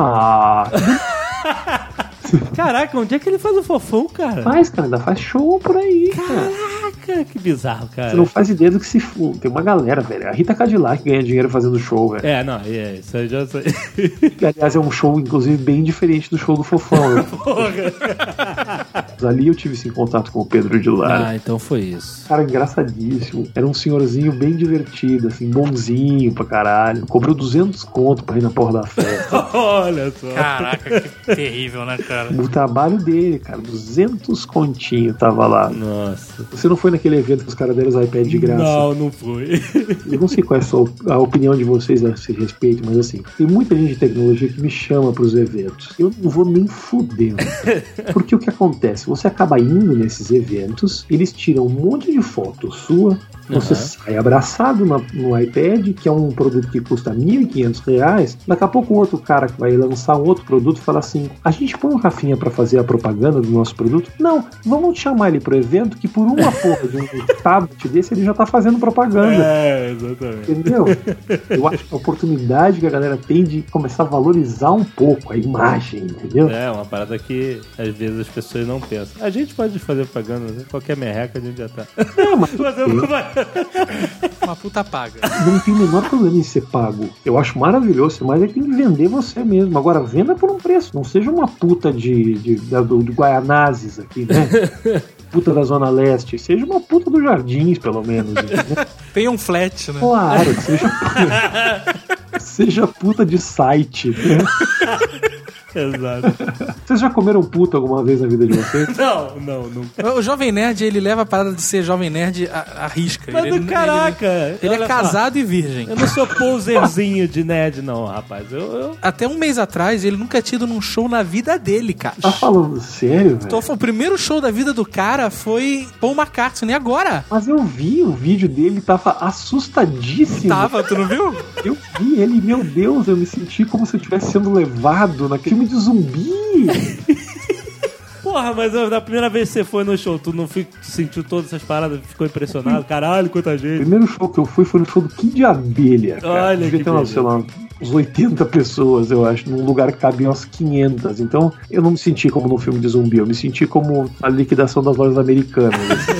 ah... Caraca, onde é que ele faz o Fofão, cara? Faz, cara, ainda faz show por aí, cara. Caraca, que bizarro, cara. Você não faz ideia do que se for. Tem uma galera, velho. A Rita Cadillac ganha dinheiro fazendo show, velho. É, não, é, isso aí já sei. Que, aliás, é um show, inclusive, bem diferente do show do Fofão. Né? Porra. Ali eu tive esse contato com o Pedro de Lara. Ah, então foi isso. Cara, engraçadíssimo. Era um senhorzinho bem divertido, assim, bonzinho pra caralho. Cobrou duzentos conto pra ir na porra da festa. Olha só. Caraca, que terrível, né, cara? O trabalho dele, cara, duzentos continho tava lá. Nossa. Você não foi naquele evento que os caras deram os iPads de graça? Não, não foi. Eu não sei qual é a, sua, a opinião de vocês a esse respeito, mas assim, tem muita gente de tecnologia que me chama pros eventos. Eu não vou nem fudendo. Porque o que acontece? Você acaba indo nesses eventos, eles tiram um monte de foto sua, você uhum. sai abraçado na, no iPad, que é um produto que custa mil e quinhentos reais. Daqui a pouco o outro cara que vai lançar um outro produto fala assim, a gente põe o Rafinha pra fazer a propaganda do nosso produto? Não, vamos chamar ele pro evento que por uma porra de um tablet desse ele já tá fazendo propaganda. É, exatamente. Entendeu? Eu acho que a oportunidade que a galera tem de começar a valorizar um pouco a imagem, entendeu? É, uma parada que às vezes as pessoas não pensam. A gente pode fazer propaganda, né? Qualquer merreca a gente já tá. Não, mas uma puta paga. Não tem o menor problema em ser pago. Eu acho maravilhoso, mas é que tem que vender você mesmo. Agora, venda por um preço. Não seja uma puta de, de, de, do, de Guaianazes aqui, né? Puta da Zona Leste. Seja uma puta dos Jardins, pelo menos. Né? Tem um flat, né? Claro, seja, seja puta de site. Né? Exato. Vocês já comeram puta alguma vez na vida de vocês? Não, não, nunca. O Jovem Nerd, ele leva a parada de ser Jovem Nerd à, à risca. Mas ele, do caraca! Ele, ele é casado só. e virgem. Eu não sou poserzinho de nerd, não, rapaz. Eu, eu... Até um mês atrás, ele nunca tinha ido num show na vida dele, cara. Tá falando sério, velho? Então, o primeiro show da vida do cara foi Paul McCartney, agora. Mas eu vi o vídeo dele, tava assustadíssimo. Tava, tu não viu? Eu vi ele, meu Deus, eu me senti como se eu estivesse sendo levado naquele filme de zumbi. Porra, mas da primeira vez que você foi no show, tu não fico, sentiu todas essas paradas, ficou impressionado? Caralho, quanta gente. O primeiro show que eu fui foi no show do Kid Abelha, cara. Olha, devia que ter, uma, sei lá, uns oitenta pessoas, eu acho, num lugar que cabiam umas quinhentas. Então, eu não me senti como num filme de zumbi, eu me senti como a liquidação das lojas americanas.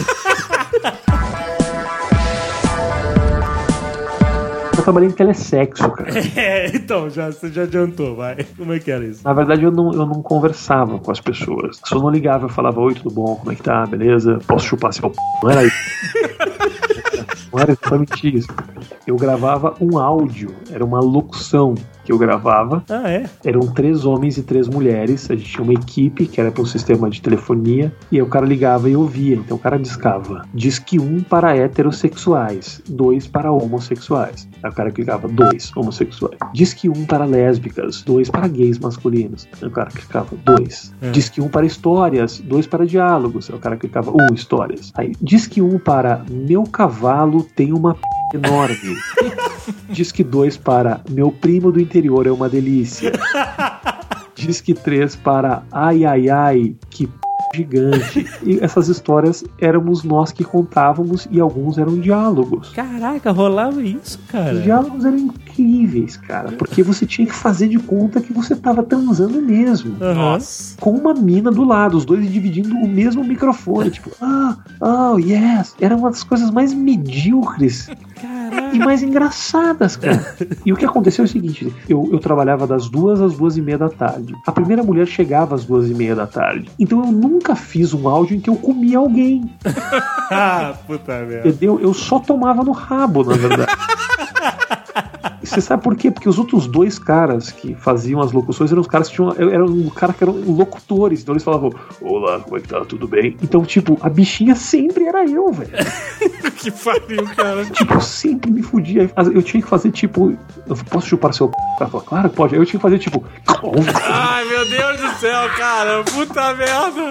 Eu trabalhei em telesexo, cara. É, então, já, você já adiantou, vai. Como é que era isso? Na verdade, eu não, eu não conversava com as pessoas. Se eu não ligava, eu falava, oi, tudo bom? Como é que tá? Beleza? Posso chupar seu p***? Não era isso. Não era exatamente isso. Eu gravava um áudio, era uma locução que eu gravava. Ah, é? Eram três homens e três mulheres. A gente tinha uma equipe que era para um sistema de telefonia. E aí o cara ligava e ouvia. Então o cara discava. Disque um para heterossexuais, dois para homossexuais. Aí o cara clicava dois homossexuais. Disque um para lésbicas, dois para gays masculinos. Aí o cara clicava dois. É. Disque um para histórias, dois para diálogos. Aí o cara clicava um histórias. Aí disque um para meu cavalo tem uma p... enorme. Disque dois para meu primo do interior é uma delícia. Disque três para ai ai ai que p... gigante. E essas histórias éramos nós que contávamos e alguns eram diálogos. Caraca, rolava isso, cara. Os diálogos eram incríveis, cara, porque você tinha que fazer de conta que você tava transando mesmo. Uhum. Nossa. Com uma mina do lado, os dois dividindo o mesmo microfone, tipo, ah, oh, yes. Era uma das coisas mais medíocres. Caraca. E mais engraçadas, cara. E o que aconteceu é o seguinte, eu, eu trabalhava das duas às duas e meia da tarde. A primeira mulher chegava às duas e meia da tarde. Então eu nunca fiz um áudio em que eu comia alguém. Ah, puta merda. Entendeu? Eu só tomava no rabo, na verdade. E você sabe por quê? Porque os outros dois caras que faziam as locuções eram os caras que tinham. Eram um cara que eram locutores. Então eles falavam, olá, como é que tá? Tudo bem? Então, tipo, a bichinha sempre era eu, velho. Que pariu, cara. Tipo, eu sempre me fudia. Eu tinha que fazer, tipo, eu posso chupar seu p? O cara falou, claro que pode. Aí eu tinha que fazer, tipo. Ai, meu Deus do céu, cara. Puta merda.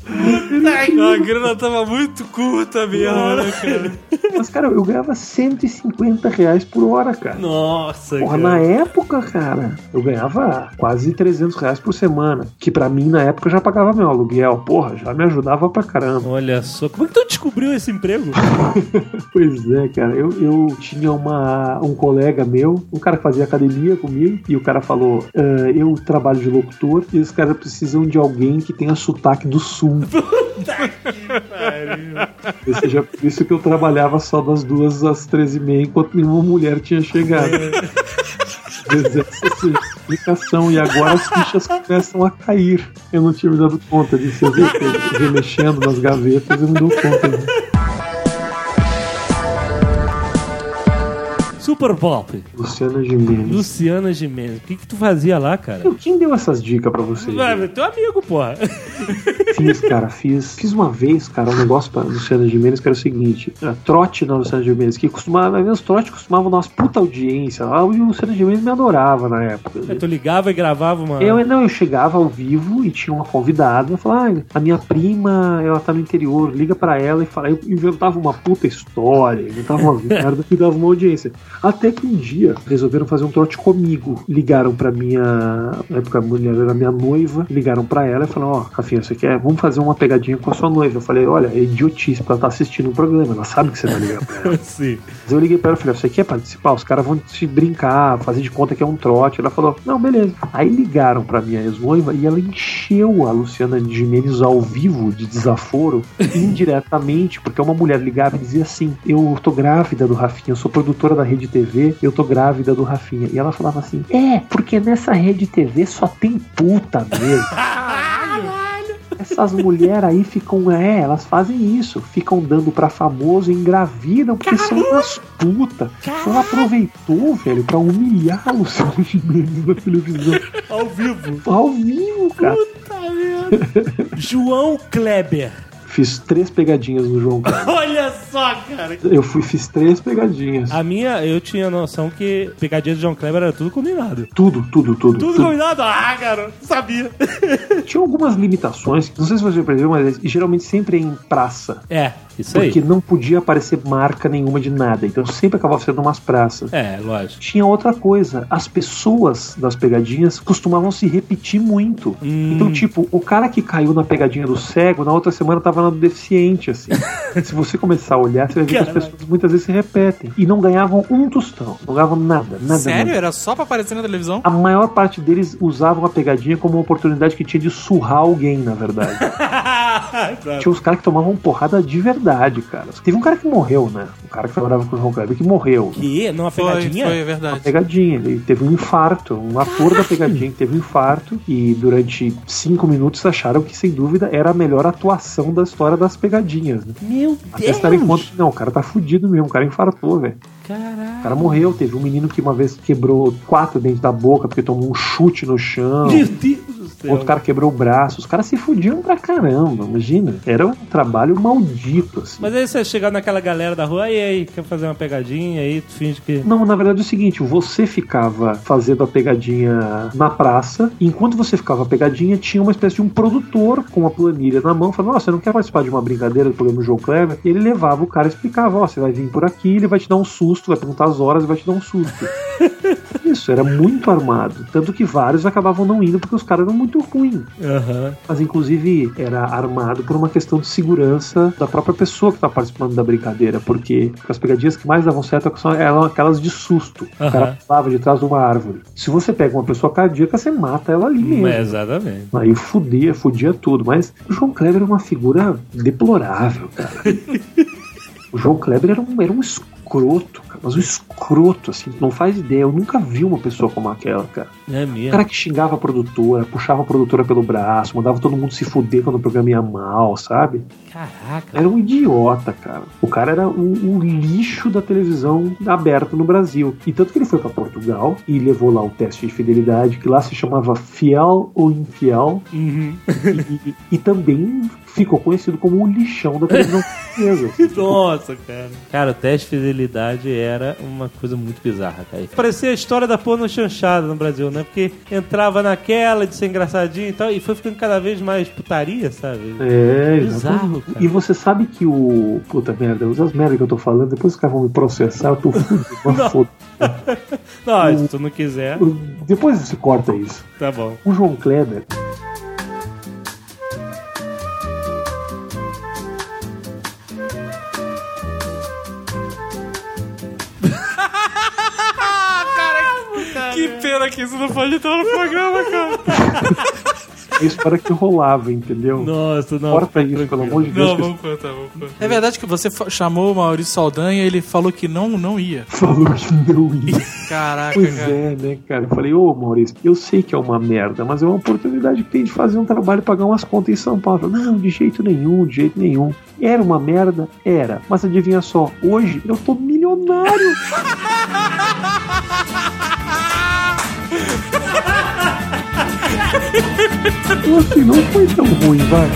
A grana tava muito curta mesmo, né, cara? Mas, cara, eu ganhava cento e cinquenta reais por hora, cara. Nossa, Porra, cara. na época, cara, eu ganhava quase trezentos reais por semana. Que pra mim, na época, já pagava meu aluguel. Porra, já me ajudava pra caramba. Olha só, como é que tu descobriu esse emprego? Pois é, cara. Eu, eu tinha uma, um colega meu, um cara que fazia academia comigo, e o cara falou, uh, eu trabalho de locutor e os caras precisam de alguém que tenha sotaque do sul. Puta que pariu. Ou seja, por isso que eu trabalhava só das duas às treze e meia, enquanto nenhuma mulher tinha chegado. Essa é a explicação, e agora as fichas começam a cair. Eu não tinha me dado conta disso, eu vi remexendo nas gavetas, eu me dou conta disso. Super Pop. Luciana Gimenez. Luciana Gimenez. O que que tu fazia lá, cara? Meu, quem deu essas dicas pra você? Vai, teu amigo, porra. Fiz, cara, fiz. Fiz uma vez, cara, um negócio pra Luciana Gimenez que era o seguinte: era trote na Luciana Gimenez, que costumava, os trotes costumavam dar umas puta audiência. Ah, e o Luciana Gimenez me adorava na época. Tu ligava e gravava uma. Eu, não, eu chegava ao vivo e tinha uma convidada. Eu falava, ah, a minha prima, ela tá no interior, liga pra ela e fala. Eu inventava uma puta história, inventava uma merda e dava uma audiência. Até que um dia resolveram fazer um trote comigo. Ligaram pra minha. Na época a mulher era minha noiva. Ligaram pra ela e falaram: ó, oh, Rafinha, você quer? Vamos fazer uma pegadinha com a sua noiva. Eu falei: olha, é idiotice pra ela tá assistindo o programa. Ela sabe que você tá ligando pra ela. Sim. Mas eu liguei pra ela e falei: você quer participar? Os caras vão te brincar, fazer de conta que é um trote. Ela falou: não, beleza. Aí ligaram pra minha ex-noiva e ela encheu a Luciana Gimenez ao vivo de desaforo, indiretamente, porque uma mulher ligava e dizia assim: eu tô grávida do Rafinha, eu sou produtora da Rede T V, eu tô grávida do Rafinha. E ela falava assim: é, porque nessa Rede T V só tem puta mesmo. Essas mulheres aí ficam, é, elas fazem isso, ficam dando pra famoso e engravidam porque Caramba. São umas putas. Ela aproveitou, velho, pra humilhar a Luciana Gimenez na televisão. Ao vivo. Ao vivo, cara. Puta merda. João Kleber. Fiz três pegadinhas no João Kleber. Olha só, cara. Eu fui, fiz três pegadinhas. A minha, eu tinha noção que pegadinha de João Kleber era tudo combinado. Tudo, tudo, tudo. Tudo, tudo. combinado? Ah, cara, sabia. Tinha algumas limitações, não sei se você percebeu, mas geralmente sempre em praça. É, isso aí. Porque não podia aparecer marca nenhuma de nada, então sempre acabava sendo umas praças. É, lógico. Tinha outra coisa, as pessoas das pegadinhas costumavam se repetir muito. Hum. Então, tipo, o cara que caiu na pegadinha do cego, na outra semana tava na do deficiente, assim. Se você começar a olhar, você vai ver Caramba. Que as pessoas muitas vezes se repetem. E não ganhavam um tostão, não ganhavam nada, nada. Sério? Nada. Era só pra aparecer na televisão? A maior parte deles usavam a pegadinha como uma oportunidade que tinha de surrar alguém, na verdade. Tinha uns caras que tomavam porrada de verdade, cara. Teve um cara que morreu, né? Um cara que trabalhava com o João Kleber que morreu. Que? Numa pegadinha? Foi, foi verdade. Uma pegadinha. Ele teve um infarto. Um ator da pegadinha que teve um infarto e durante cinco minutos acharam que, sem dúvida, era a melhor atuação da história das pegadinhas, né? Meu Até Deus! se darem conta que não, o cara tá fudido mesmo, o cara infartou, velho. Caraca. O cara morreu. Teve um menino que uma vez quebrou quatro dentes da boca porque tomou um chute no chão. Meu Deus do céu. Outro cara quebrou o braço. Os caras se fudiam pra caramba, imagina. Era um trabalho maldito, assim. Mas aí você chegar naquela galera da rua, e aí, quer fazer uma pegadinha, aí tu finge que... Não, na verdade é o seguinte, você ficava fazendo a pegadinha na praça, e enquanto você ficava a pegadinha, tinha uma espécie de um produtor com uma planilha na mão, falando, ó, oh, você não quer participar de uma brincadeira do programa do João Kleber? E ele levava o cara e explicava, ó, oh, você vai vir por aqui, ele vai te dar um susto, vai perguntar as horas e vai te dar um susto. Isso, era muito armado. Tanto que vários acabavam não indo porque os caras eram muito ruins. Uhum. Mas, inclusive, era armado por uma questão de segurança da própria pessoa que estava participando da brincadeira. Porque as pegadinhas que mais davam certo eram aquelas de susto. Uhum. O cara pulava de trás de uma árvore. Se você pega uma pessoa cardíaca, você mata ela ali mesmo. É, exatamente. Aí fudia, fudia tudo. Mas o João Kleber era uma figura deplorável, cara. O João Kleber era um, era um escroto, cara. Mas um escroto, assim, não faz ideia. Eu nunca vi uma pessoa como aquela, cara. É mesmo. O cara que xingava a produtora, puxava a produtora pelo braço, mandava todo mundo se fuder quando o programa ia mal, sabe? Caraca. Era um idiota, cara. O cara era um, um lixo da televisão aberta no Brasil. E tanto que ele foi pra Portugal e levou lá o teste de fidelidade, que lá se chamava Fiel ou Infiel. Uhum. E, e, e também ficou conhecido como o lixão da televisão portuguesa. Nossa, cara. Cara, o teste de fidelidade é era uma coisa muito bizarra, cara. Parecia a história da porno chanchada no Brasil, né? Porque entrava naquela de ser engraçadinho e tal, e foi ficando cada vez mais putaria, sabe? É, bizarro, cara. E você sabe que o... Puta merda, as merdas que eu tô falando, depois os caras vão me processar, eu tô fudido. Uma foda. Não, o... se tu não quiser... Depois você corta isso. Tá bom. O João Kleber... Que pena que isso não pode entrar no programa, cara. Isso para que rolava, entendeu? Nossa, não. Corta isso, pelo amor de Deus. Não, vamos contar, vamos contar. É verdade que você chamou o Maurício Saldanha e ele falou que não, não ia. Falou que não ia. Caraca, pois cara. é, né, cara? Eu falei, ô Maurício, eu sei que é uma merda, mas é uma oportunidade que tem de fazer um trabalho e pagar umas contas em São Paulo. Eu falei, não, de jeito nenhum, de jeito nenhum. Era uma merda? Era. Mas adivinha só, hoje eu tô milionário. Então, assim, não foi tão ruim, vai.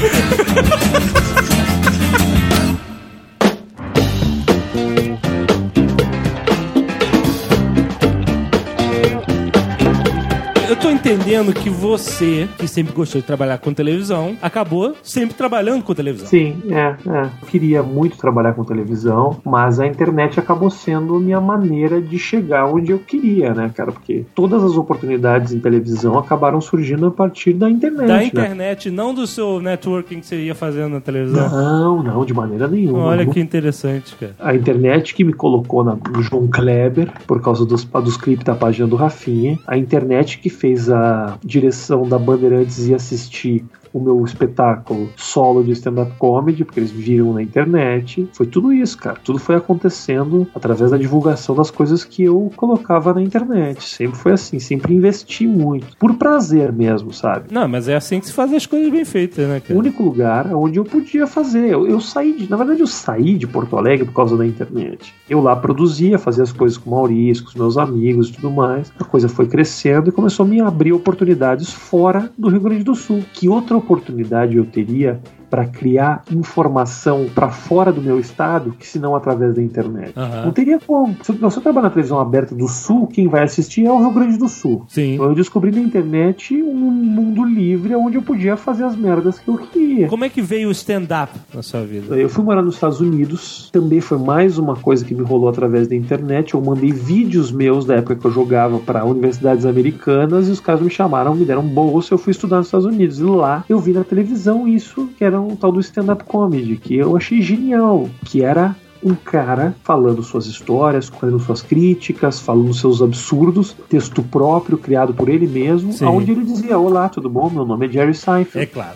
Eu tô entendendo que você, que sempre gostou de trabalhar com televisão, acabou sempre trabalhando com televisão. Sim, é, é. Eu queria muito trabalhar com televisão, mas a internet acabou sendo a minha maneira de chegar onde eu queria, né, cara? Porque todas as oportunidades em televisão acabaram surgindo a partir da internet. Da né? internet, não do seu networking que você ia fazendo na televisão. Não, não, de maneira nenhuma. Olha que interessante, cara. A internet que me colocou na, no João Kleber, por causa dos, dos clipes da página do Rafinha. A internet que fez a direção da Bandeirantes e assistir o meu espetáculo solo de stand-up comedy, porque eles viram na internet. Foi tudo isso, cara. Tudo foi acontecendo através da divulgação das coisas que eu colocava na internet. Sempre foi assim, sempre investi muito. Por prazer mesmo, sabe? Não, mas é assim que se faz as coisas bem feitas, né, cara? O único lugar onde eu podia fazer. Eu, eu saí de... Na verdade, eu saí de Porto Alegre por causa da internet. Eu lá produzia, fazia as coisas com o Maurício, com os meus amigos e tudo mais. A coisa foi crescendo e começou a me abrir oportunidades fora do Rio Grande do Sul. Que outra oportunidade eu teria para criar informação para fora do meu estado, que se não através da internet? Uhum. Não teria como. Se eu, se eu trabalhar na televisão aberta do Sul, quem vai assistir é o Rio Grande do Sul. Sim. Então eu descobri na internet um mundo livre onde eu podia fazer as merdas que eu queria. Como é que veio o stand-up na sua vida? Eu fui morar nos Estados Unidos, também foi mais uma coisa que me rolou através da internet. Eu mandei vídeos meus da época que eu jogava para universidades americanas e os caras me chamaram, me deram bolsa, eu fui estudar nos Estados Unidos. E lá eu vi na televisão isso, que era um tal do stand-up comedy, que eu achei genial, que era um cara falando suas histórias, fazendo suas críticas, falando seus absurdos, texto próprio, criado por ele mesmo, Sim. onde ele dizia, olá, tudo bom? Meu nome é Jerry Seinfeld. É claro.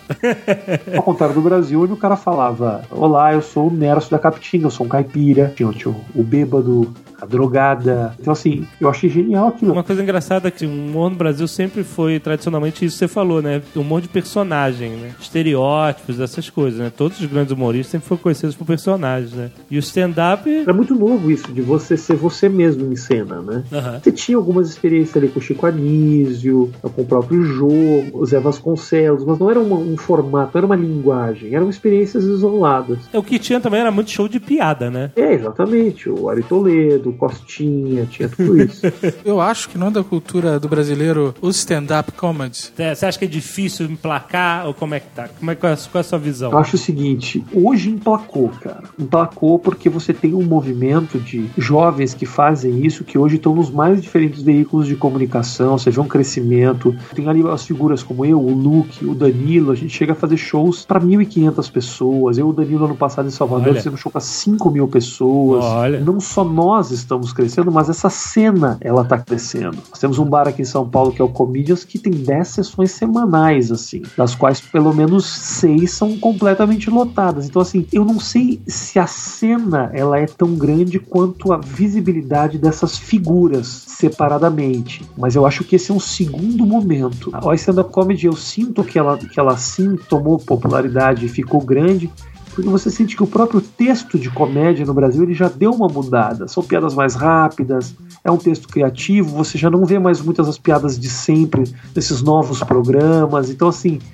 Ao contrário do Brasil, onde o cara falava, olá, eu sou o Nerso da Capitinga, eu sou um caipira, tinha, tinha o bêbado, a drogada. Então, assim, eu achei genial aquilo. Uma coisa engraçada é que o humor no Brasil sempre foi, tradicionalmente, isso que você falou, né? Humor de personagem, né? Estereótipos, essas coisas, né? Todos os grandes humoristas sempre foram conhecidos por personagens, né? E o stand-up... Era muito novo isso, de você ser você mesmo em cena, né? Uhum. Você tinha algumas experiências ali com o Chico Anísio, com o próprio Jô, o Zé Vasconcelos, mas não era uma, um formato, não era uma linguagem, eram experiências isoladas. O que tinha também era muito show de piada, né? É, exatamente. O Ari Toledo, do Costinha, tinha tudo isso. Eu acho que não é da cultura do brasileiro o stand-up comedy. Você acha que é difícil emplacar ou como é que tá? Como é, qual, é, qual é a sua visão? Eu acho o seguinte, hoje emplacou, cara. Emplacou porque você tem um movimento de jovens que fazem isso, que hoje estão nos mais diferentes veículos de comunicação, você vê um crescimento. Tem ali as figuras como eu, o Luke, o Danilo, a gente chega a fazer shows para mil e quinhentas pessoas. Eu e o Danilo ano passado em Salvador fizemos show para cinco mil pessoas. Olha. Não só nós estamos crescendo, mas essa cena, ela tá crescendo. Nós temos um bar aqui em São Paulo que é o Comedians, que tem dez sessões semanais, assim, das quais pelo menos seis são completamente lotadas. Então, assim, eu não sei se a cena, ela é tão grande quanto a visibilidade dessas figuras separadamente, mas eu acho que esse é um segundo momento. A stand-up comedy, eu sinto que ela, que ela sim tomou popularidade e ficou grande, porque você sente que o próprio texto de comédia no Brasil ele já deu uma mudada. São piadas mais rápidas, é um texto criativo, você já não vê mais muitas as piadas de sempre nesses novos programas. Então, assim,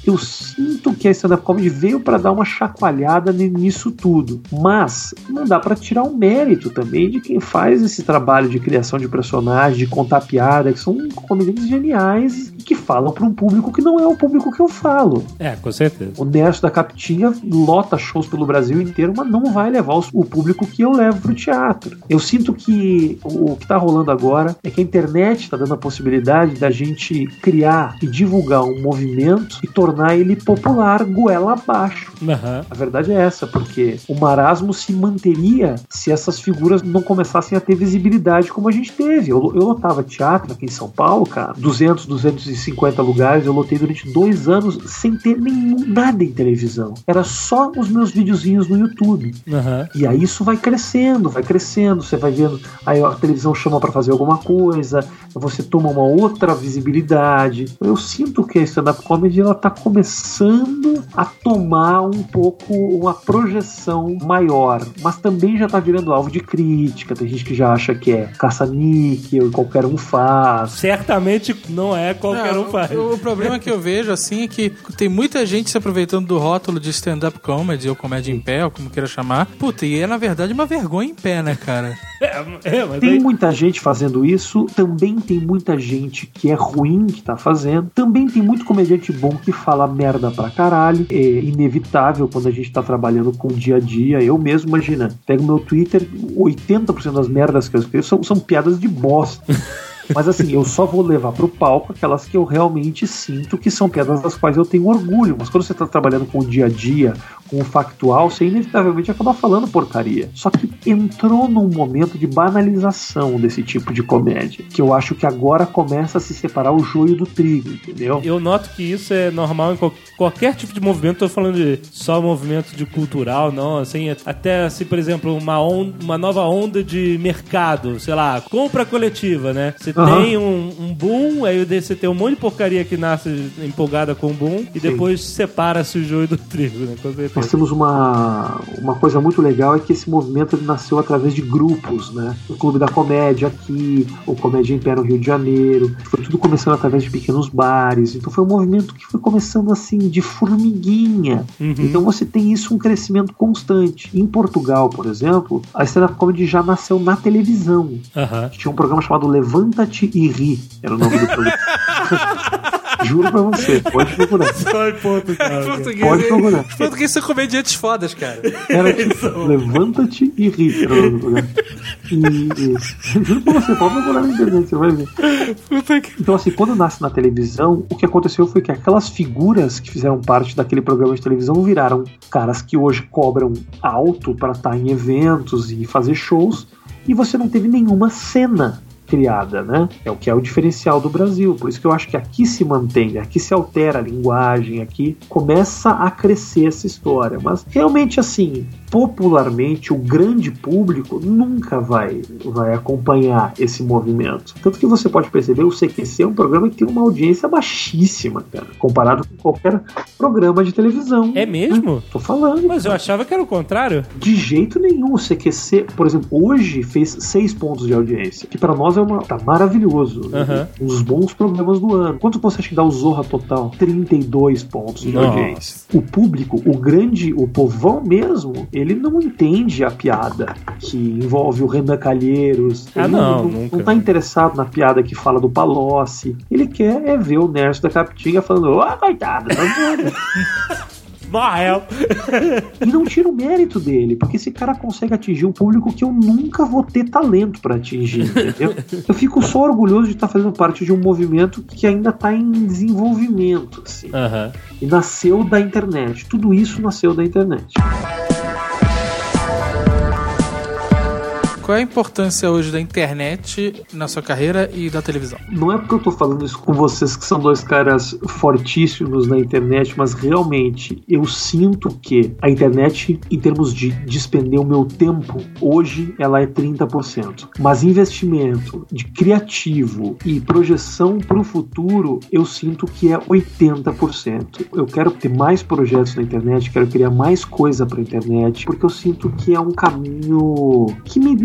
eu sinto que a stand-up comedy veio para dar uma chacoalhada nisso tudo, mas não dá para tirar o mérito também de quem faz esse trabalho de criação de personagem, de contar piada, que são comediantes geniais e que falam para um público que não é o público que eu falo. É, com certeza. O Nerd da Capitinha lota shows pelo Brasil inteiro, mas não vai levar o público que eu levo pro teatro. Eu sinto que o que tá rolando agora é que a internet tá dando a possibilidade da gente criar e divulgar um movimento e tornar ele popular goela abaixo. Uhum. A verdade é essa, porque o marasmo se manteria se essas figuras não começassem a ter visibilidade como a gente teve. Eu, eu lotava teatro aqui em São Paulo, cara, duzentos, duzentos e cinquenta lugares, eu lotei durante dois anos sem ter nenhum, nada em televisão. Era só os meus videozinhos no YouTube. Uhum. E aí isso vai crescendo, vai crescendo, você vai vendo, aí a televisão chama pra fazer alguma coisa, você toma uma outra visibilidade. Eu sinto que a stand-up comedy ela tá começando a tomar um pouco uma projeção maior, mas também já tá virando alvo de crítica. Tem gente que já acha que é caça-níquel, qualquer um faz. Certamente não é qualquer Não, um faz. O, o problema que eu vejo, assim, é que tem muita gente se aproveitando do rótulo de stand-up comedy, ou comédia em pé, ou como queira chamar. Puta, e é, na verdade, uma vergonha em pé, né, cara? É, é, mas tem aí... muita gente fazendo isso, também tem muita gente que é ruim que tá fazendo, também tem muito comediante bom que fala merda pra caralho. É inevitável quando a gente tá trabalhando com o dia a dia. Eu mesmo, imagina, pego meu Twitter, oitenta por cento das merdas que eu escrevo são, são piadas de bosta. Mas assim, eu só vou levar pro palco aquelas que eu realmente sinto que são piadas das quais eu tenho orgulho. Mas quando você tá trabalhando com o dia a dia, com o factual, você inevitavelmente acaba falando porcaria. Só que entrou num momento de banalização desse tipo de comédia, que eu acho que agora começa a se separar o joio do trigo, entendeu? Eu noto que isso é normal em qual- qualquer tipo de movimento. Tô falando de só movimento de cultural, não, assim, até assim, por exemplo, uma, on- uma nova onda de mercado, sei lá, compra coletiva, né? Você Uhum. tem um, um boom, aí você tem um monte de porcaria que nasce empolgada com o boom, e Sim. depois separa-se o joio do trigo, né? Com certeza. Nós temos uma, uma coisa muito legal, é que esse movimento ele nasceu através de grupos, né? O Clube da Comédia aqui, o Comédia em Pé no Rio de Janeiro, foi tudo começando através de pequenos bares. Então foi um movimento que foi começando assim, de formiguinha. Uhum. Então você tem isso, um crescimento constante. Em Portugal, por exemplo, a stand-up comedy já nasceu na televisão. Aham. Tinha um programa chamado Levanta-te e Ri, era o nome do programa. Juro pra você, pode procurar. Só em Portugal. Português, Pode procurar. Português são comediantes fodas, cara. Era tipo, Levanta-te e Ri, era o nome do programa. E, e, juro pra você, pode procurar na internet, você vai ver. Então assim, quando nasce na televisão, o que aconteceu foi que aquelas figuras que fizeram parte daquele programa de televisão viraram caras que hoje cobram alto para estar em eventos e fazer shows, e você não teve nenhuma cena criada, né? É o que é o diferencial do Brasil. Por isso que eu acho que aqui se mantém, aqui se altera a linguagem, aqui começa a crescer essa história. Mas realmente assim, popularmente, o grande público nunca vai, vai acompanhar esse movimento. Tanto que você pode perceber, o C Q C é um programa que tem uma audiência baixíssima, cara, comparado com qualquer programa de televisão. É mesmo? Tô falando. Mas eu achava que era o contrário. De jeito nenhum. O C Q C, por exemplo, hoje fez seis pontos de audiência, que pra nós é uma, tá maravilhoso. Uhum. Um dos bons programas do ano. Quanto você acha que dá o Zorra Total? trinta e dois pontos de Nossa. audiência. O público, o grande, o povão mesmo, ele não entende a piada que envolve o Renan Calheiros. Ah, Ele não, não, nunca. não tá interessado na piada que fala do Palocci. Ele quer é ver o Nerd da Capitinha falando, ah, coitado, tá vendo? Morreu. E não tira o mérito dele, porque esse cara consegue atingir um público que eu nunca vou ter talento pra atingir, entendeu? Eu fico só orgulhoso de estar fazendo parte de um movimento que ainda tá em desenvolvimento, assim. Aham. E nasceu da internet. Tudo isso nasceu da internet. Qual é a importância hoje da internet na sua carreira e da televisão? Não é porque eu tô falando isso com vocês que são dois caras fortíssimos na internet, mas realmente eu sinto que a internet, em termos de despender o meu tempo, hoje ela é trinta por cento. Mas investimento de criativo e projeção pro futuro, eu sinto que é oitenta por cento. Eu quero ter mais projetos na internet, quero criar mais coisa pra internet, porque eu sinto que é um caminho que me, me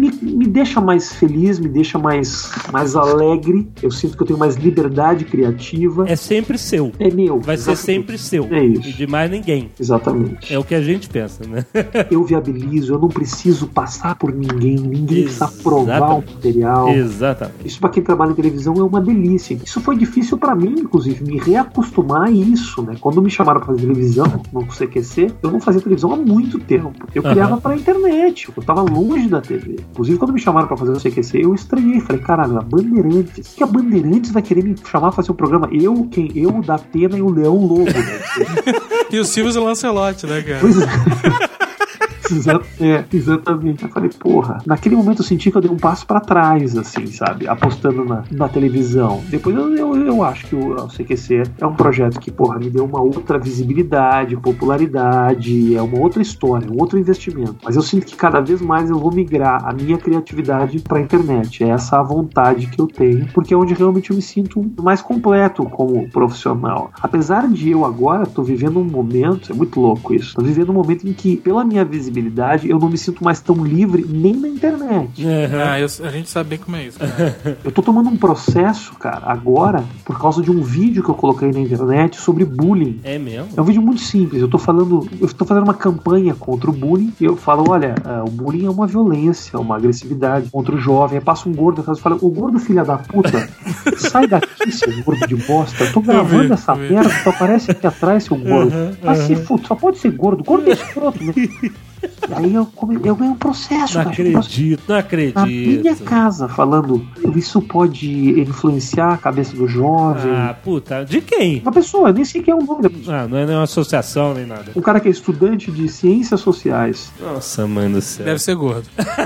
me, me deixa mais feliz, me deixa mais, mais alegre. Eu sinto que eu tenho mais liberdade criativa. É sempre seu. É meu. Vai exatamente. ser sempre seu. É isso. E de mais ninguém. Exatamente. É o que a gente pensa, né? Eu viabilizo, eu não preciso passar por ninguém, ninguém precisa provar o material. Exatamente. Isso pra quem trabalha em televisão é uma delícia. Isso foi difícil pra mim, inclusive, me reacostumar a isso, né? Quando me chamaram pra fazer televisão no C Q C, eu não fazia televisão há muito tempo. Eu Uhum. criava pra internet, eu tava longe da T V. Inclusive, quando me chamaram pra fazer o C Q C, eu estranhei. Falei, caralho, a Bandeirantes. Que a Bandeirantes vai querer me chamar pra fazer um programa? Eu, quem? Eu, o Datena e o Leão Lobo, né? E o Silvio Lancelotti, né, cara? Pois é. Exa- é, exatamente. Eu falei, porra, naquele momento eu senti que eu dei um passo pra trás, assim, sabe? Apostando na, na televisão. Depois eu, eu, eu acho que o, o C Q C é um projeto que, porra, me deu uma outra visibilidade, popularidade, é uma outra história, um outro investimento. Mas eu sinto que cada vez mais eu vou migrar a minha criatividade pra internet. É essa a vontade que eu tenho, porque é onde realmente eu me sinto mais completo como profissional. Apesar de eu agora tô vivendo um momento, é muito louco isso, tô vivendo um momento em que, pela minha visibilidade, eu não me sinto mais tão livre nem na internet. Uhum. Ah, eu- a gente sabe bem como é isso, cara. Eu tô tomando um processo, cara, agora, por causa de um vídeo que eu coloquei na internet sobre bullying. É mesmo? É um vídeo muito simples. Eu tô falando, eu tô fazendo uma campanha contra o bullying e eu falo, olha, uh, o bullying é uma violência, uma agressividade contra o jovem. Aí passa um gordo e fala, o gordo filha da puta, sai daqui, seu gordo de bosta. Eu tô gravando vi, essa eu vi. merda, só aparece aqui atrás, seu gordo. Mas se fuder, só pode ser gordo. Gordo é escroto, né? E aí eu, come- eu ganhei um processo, Não cara. acredito, não Na minha acredito. casa, falando, isso pode influenciar a cabeça do jovem. Ah, puta, de quem? Uma pessoa, nem sei quem é o nome da pessoa. Ah, não é nenhuma associação nem nada. Um cara que é estudante de ciências sociais. Nossa, mãe do céu. Deve ser gordo.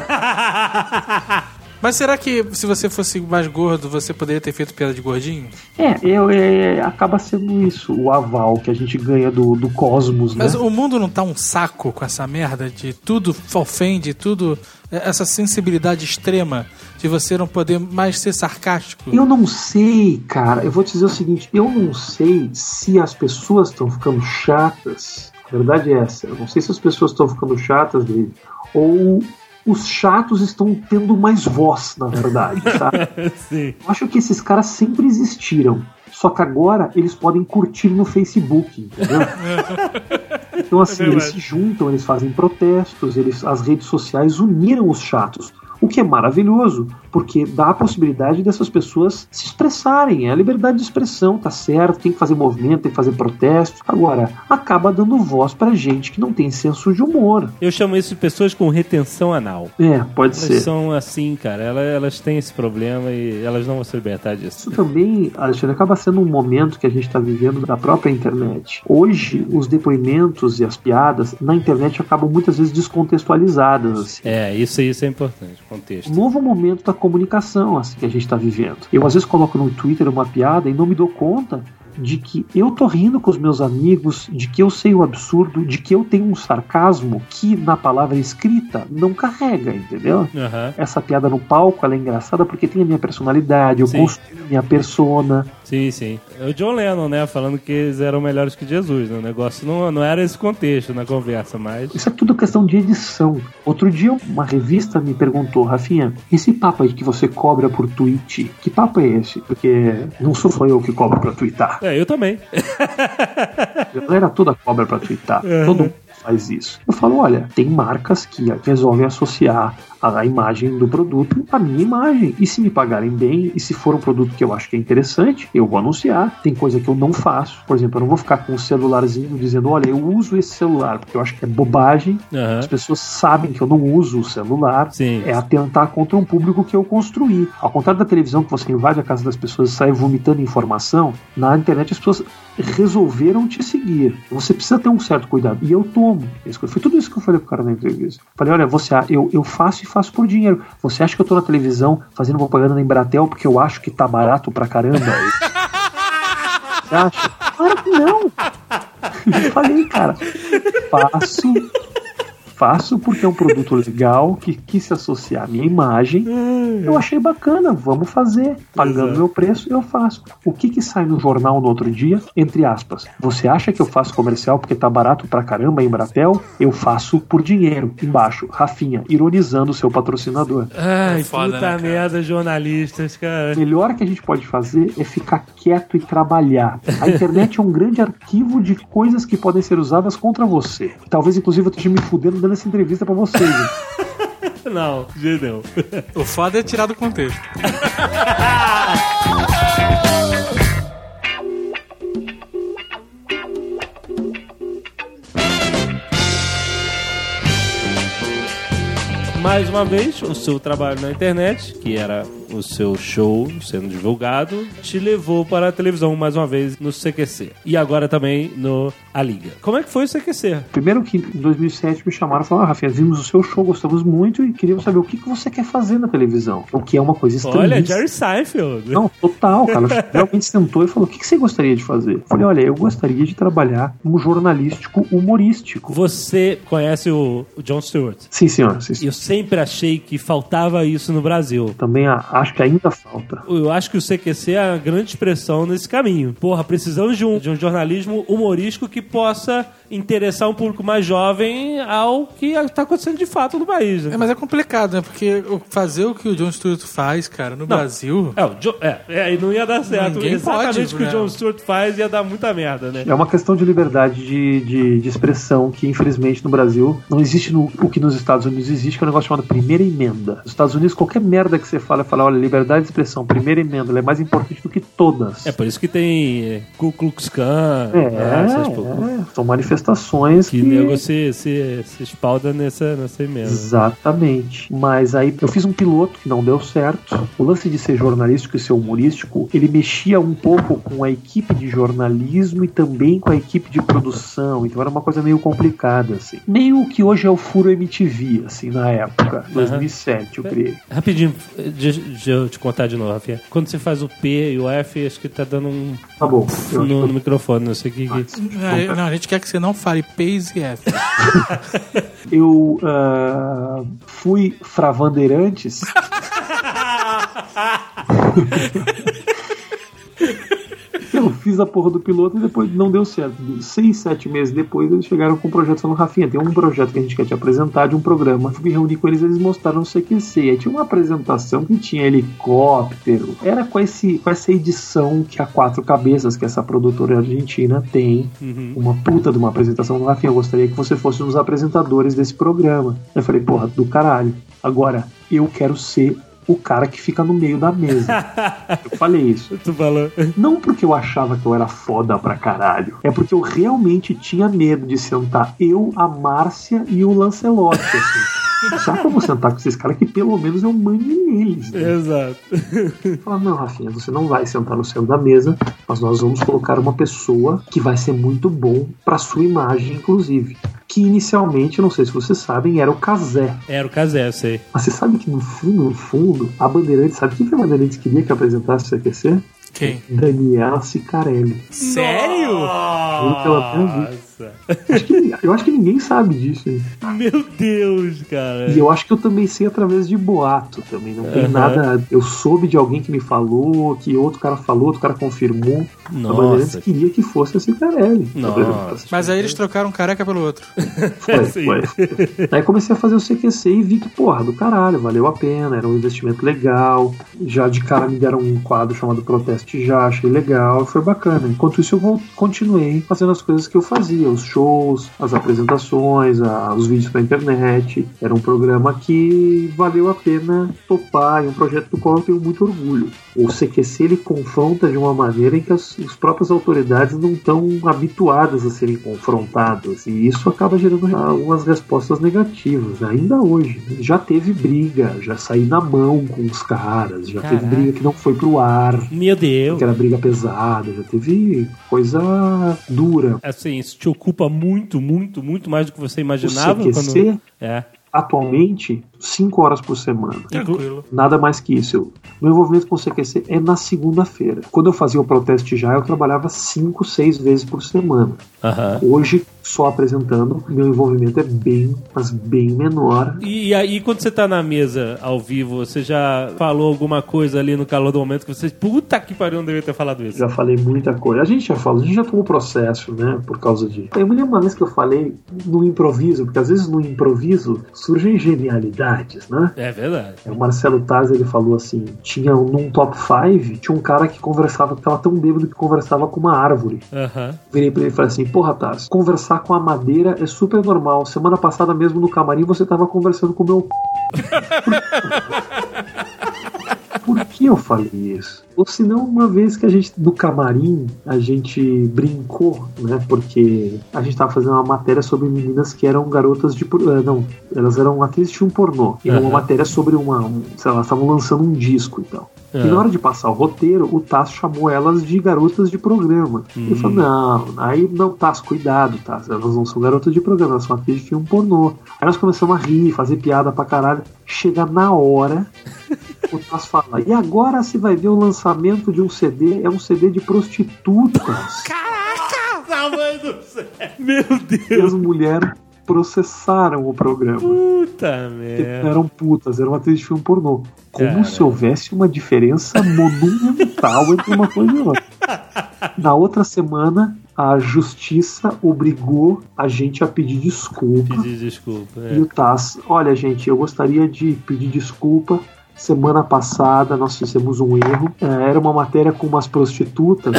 Mas será que se você fosse mais gordo, você poderia ter feito piada de gordinho? É, eu, é, acaba sendo isso, o aval que a gente ganha do, do cosmos, né? Mas o mundo não tá um saco com essa merda de tudo ofende, tudo... Essa sensibilidade extrema de você não poder mais ser sarcástico? Eu não sei, cara, eu vou te dizer o seguinte, eu não sei se as pessoas estão ficando chatas, a verdade é essa, eu não sei se as pessoas estão ficando chatas dele, ou os chatos estão tendo mais voz, na verdade, sabe? Sim. Eu acho que esses caras sempre existiram. Só que agora eles podem curtir no Facebook, entendeu? Então assim, É eles verdade. se juntam, eles fazem protestos, eles, as redes sociais uniram os chatos. O que é maravilhoso, porque dá a possibilidade dessas pessoas se expressarem. É a liberdade de expressão, tá certo, tem que fazer movimento, tem que fazer protesto. Agora, acaba dando voz pra gente que não tem senso de humor. Eu chamo isso de pessoas com retenção anal. É, pode Elas ser. são assim, cara. Elas, elas têm esse problema e elas não vão se libertar disso. Isso também, Alexandre, acaba sendo um momento que a gente está vivendo da própria internet. Hoje, os depoimentos e as piadas na internet acabam muitas vezes descontextualizadas. Assim. É, isso, isso é importante, contexto. Um novo momento da comunicação assim, que a gente está vivendo. Eu às vezes coloco no Twitter uma piada e não me dou conta de que eu tô rindo com os meus amigos, de que eu sei o absurdo, de que eu tenho um sarcasmo que na palavra escrita não carrega, entendeu? Aham. Essa piada no palco, ela é engraçada porque tem a minha personalidade, eu Sim. construo a minha persona. Sim, sim. É o John Lennon, né? Falando que eles eram melhores que Jesus, né? O negócio não, não era esse contexto na conversa, mas... Isso é tudo questão de edição. Outro dia uma revista me perguntou, Rafinha, esse papo aí que você cobra por tweet, que papo é esse? Porque não sou só eu que cobro pra twittar. É, eu também. A galera toda cobra pra twittar. Todo mundo faz isso. Eu falo, olha, tem marcas que resolvem associar a, a imagem do produto à minha imagem. E se me pagarem bem, e se for um produto que eu acho que é interessante, eu vou anunciar. Tem coisa que eu não faço. Por exemplo, eu não vou ficar com um celularzinho dizendo, olha, eu uso esse celular, porque eu acho que é bobagem. Aham. As pessoas sabem que eu não uso o celular. Sim. É atentar contra um público que eu construí. Ao contrário da televisão, que você invade a casa das pessoas e sai vomitando informação, na internet as pessoas resolveram te seguir. Você precisa ter um certo cuidado. E eu tomo. Foi tudo isso que eu falei pro cara na entrevista. Falei, olha, você, eu, eu faço e faço por dinheiro. Você acha que eu tô na televisão fazendo propaganda na Embratel porque eu acho que tá barato pra caramba? Você acha? Claro que não. Eu falei, cara, faço... Faço porque é um produto legal que quis se associar à minha imagem Eu achei bacana, vamos fazer. Pagando Exato. meu preço, eu faço. O que que sai no jornal no outro dia? Entre aspas. Você acha que eu faço comercial porque tá barato pra caramba em Embratel? Eu faço por dinheiro. Embaixo, Rafinha, ironizando o seu patrocinador. Ai, Foda, puta né, cara? merda, jornalistas, cara. O melhor que a gente pode fazer é ficar quieto e trabalhar. A internet é um grande arquivo de coisas que podem ser usadas contra você. Talvez, inclusive, eu esteja me fudendo dando essa entrevista pra vocês. hein? Não, de jeito nenhum. O foda é tirar do contexto. Mais uma vez, o seu trabalho na internet, que era o seu show sendo divulgado, te levou para a televisão mais uma vez no C Q C. E agora também no A Liga. Como é que foi o C Q C? Primeiro que em dois mil e sete me chamaram e falaram: ah, Rafinha, vimos o seu show, gostamos muito e queríamos saber o que, que você quer fazer na televisão. O que é uma coisa estranha. Olha, Jerry Seinfeld. Não, total, cara. Realmente sentou e falou: o que, que você gostaria de fazer? Eu falei: olha, eu gostaria de trabalhar como jornalístico humorístico. Você conhece o, o Jon Stewart? Sim, senhor. Sim, senhor. Eu sempre achei que faltava isso no Brasil. Também a- acho que ainda falta. Eu acho que o C Q C é a grande expressão nesse caminho. Porra, precisamos de um, de um jornalismo humorístico que possa interessar um público mais jovem ao que está acontecendo de fato no país. Né? É, mas é complicado, né? Porque o- fazer o que o Jon Stewart faz, cara, no Brasil... É, o Jo- é, é, e não ia dar certo. Ninguém Exatamente pode, o que o né? Jon Stewart faz ia dar muita merda, né? É uma questão de liberdade de, de, de expressão que, infelizmente, no Brasil não existe no, o que nos Estados Unidos existe, que é um negócio chamado primeira emenda. Nos Estados Unidos, qualquer merda que você fala, fala, olha, liberdade de expressão, primeira emenda, ela é mais importante do que todas. É por isso que tem é, Ku Klux Klan, É, né, essas po- é, são manifestações que que... nego se, se, se espalda nessa, nessa emenda. Exatamente. Mas aí eu fiz um piloto que não deu certo. O lance de ser jornalístico e ser humorístico, ele mexia um pouco com a equipe de jornalismo e também com a equipe de produção. Então era uma coisa meio complicada, assim. Meio o que hoje é o Furo M T V, assim, na época. dois mil e sete eu criei. Rapidinho, deixa deixa eu te contar de novo, Rafinha. Quando você faz o P e o F, acho que tá dando um Tá bom. Eu acho no, que no microfone, não sei o que. que... É, não, a gente quer que você não fale Pace e F. eu ah, fui Fravandeirantes. Eu fiz a porra do piloto e depois não deu certo. Seis, sete meses depois eles chegaram com um projeto falando: Rafinha, tem um projeto que a gente quer te apresentar de um programa. Eu me reuni com eles, eles mostraram o C Q C. Aí tinha uma apresentação que tinha helicóptero. Era com, esse, com essa edição que a Quatro Cabeças, que essa produtora argentina, tem. Uhum. Uma puta de uma apresentação. Rafinha, eu gostaria que você fosse um dos apresentadores desse programa. Eu falei: porra, do caralho. Agora, eu quero ser o cara que fica no meio da mesa. Eu falei isso. Tu falou. Não porque eu achava que eu era foda pra caralho. É porque eu realmente tinha medo de sentar eu, a Márcia e o Lancelotti, assim. Já que eu vou sentar com esses caras que pelo menos eu mande neles, né? Exato. Fala: não, Rafinha, você não vai sentar no centro da mesa, mas nós vamos colocar uma pessoa que vai ser muito bom pra sua imagem, inclusive. Que inicialmente, não sei se vocês sabem, era o Cazé. Era o Cazé, eu sei. Mas você sabe que no fundo, no fundo, a Bandeirantes, sabe quem que a Bandeirantes queria que apresentasse o C Q C? Quem? Daniela Cicarelli. Sério? Juro pela minha vida. Nossa. Acho que- eu acho que ninguém sabe disso, hein? Meu Deus, cara. E eu acho que eu também sei através de boato também. Não tem Uhum. nada. Eu soube de alguém que me falou, que outro cara falou, outro cara confirmou. A Bandeirantes Nossa. queria que fosse a Cicarelli. Nossa. Mas aí eles trocaram um careca pelo outro. Foi, Sim. foi. Aí comecei a fazer o C Q C e vi que, porra, do caralho, valeu a pena, era um investimento legal. Já de cara me deram um quadro chamado Proteste Já, achei legal, foi bacana. Enquanto isso eu vou- continuei fazendo as coisas que eu fazia, os shows, as apresentações, a- os vídeos pra internet. Era um programa que valeu a pena topar, e um projeto do qual eu tenho muito orgulho. O C Q C ele confronta de uma maneira em que as, as próprias autoridades não estão habituadas a serem confrontadas, e isso acaba gerando algumas respostas negativas, ainda hoje. Já teve briga, já saí na mão com os caras, já Caraca. teve briga que não foi pro ar, Meu Deus. que era briga pesada, já teve coisa dura. Assim, isso te ocupa muito, muito, muito mais do que você imaginava. O C Q C, Quando... É. atualmente, cinco horas por semana. Tranquilo. Nada mais que isso. Eu, meu envolvimento com o C Q C é na segunda-feira. Quando eu fazia o Proteste Já, eu trabalhava cinco, seis vezes por semana. Uhum. Hoje, só apresentando, meu envolvimento é bem, mas bem menor. E, e aí, quando você tá na mesa ao vivo, você já falou alguma coisa ali no calor do momento que você, puta que pariu, não devia ter falado isso? Já falei muita coisa. A gente já falou, a gente já tomou processo, né? Por causa de... Eu me lembro uma vez que eu falei no improviso, porque às vezes no improviso surgem genialidades, né? É verdade. O Marcelo Taz, ele falou assim, tinha num top cinco, tinha um cara que conversava, que tava tão bêbado que conversava com uma árvore. Uhum. Virei pra ele e falei assim, porra, Taz, conversar com a madeira é super normal. Semana passada mesmo no camarim você tava conversando com o meu... Por que eu falei isso? Ou se não, uma vez que a gente, no camarim, a gente brincou, né? Porque a gente tava fazendo uma matéria sobre meninas que eram garotas de... Não, elas eram atrizes de um pornô. E uhum. uma matéria sobre uma... Um, sei lá, elas estavam lançando um disco e tal. Uhum. E na hora de passar o roteiro, o Tass chamou elas de garotas de programa. Uhum. Ele falou, não, aí não, Tass, cuidado, Tass. Elas não são garotas de programa, elas são atrizes de filme pornô. Aí nós começamos a rir, fazer piada pra caralho. Chega na hora... O Tass fala, e agora você vai ver o lançamento de um C D, é um C D de prostitutas. Caraca! Tamanho do céu! Meu Deus! E as mulheres processaram o programa. Puta merda. Eram putas, eram atrizes de filme pornô. Como Caramba. Se houvesse uma diferença monumental entre uma coisa e outra. Na outra semana, a justiça obrigou a gente a pedir desculpa. Pedir desculpa, é. E o Tass, olha gente, eu gostaria de pedir desculpa. Semana passada nós fizemos um erro. É, era uma matéria com umas prostitutas.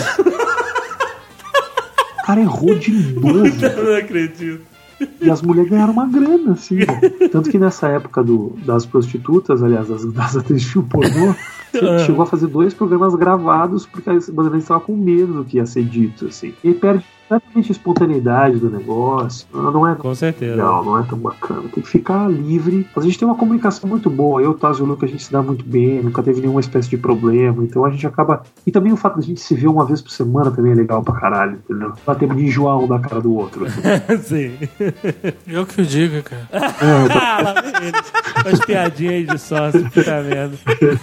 O cara errou de novo. Eu não acredito. E as mulheres ganharam uma grana, assim. Né? Tanto que nessa época do, das prostitutas, aliás, das, das atrizes de filme pornô, chegou a fazer dois programas gravados porque a Bandeirantes estava com medo do que ia ser dito, assim. E perde completamente a espontaneidade do negócio. Não é com certeza. Legal, não é tão bacana. Tem que ficar livre. Mas a gente tem uma comunicação muito boa. Eu, o Taz e o Luca, a gente se dá muito bem. Nunca teve nenhuma espécie de problema. Então a gente acaba... E também o fato de a gente se ver uma vez por semana também é legal pra caralho, entendeu? Não dá tempo de enjoar um da cara do outro. Sim. Eu que o digo, cara. É, tô... ah, lá vem eles. Umas piadinhas de sócio, puta merda.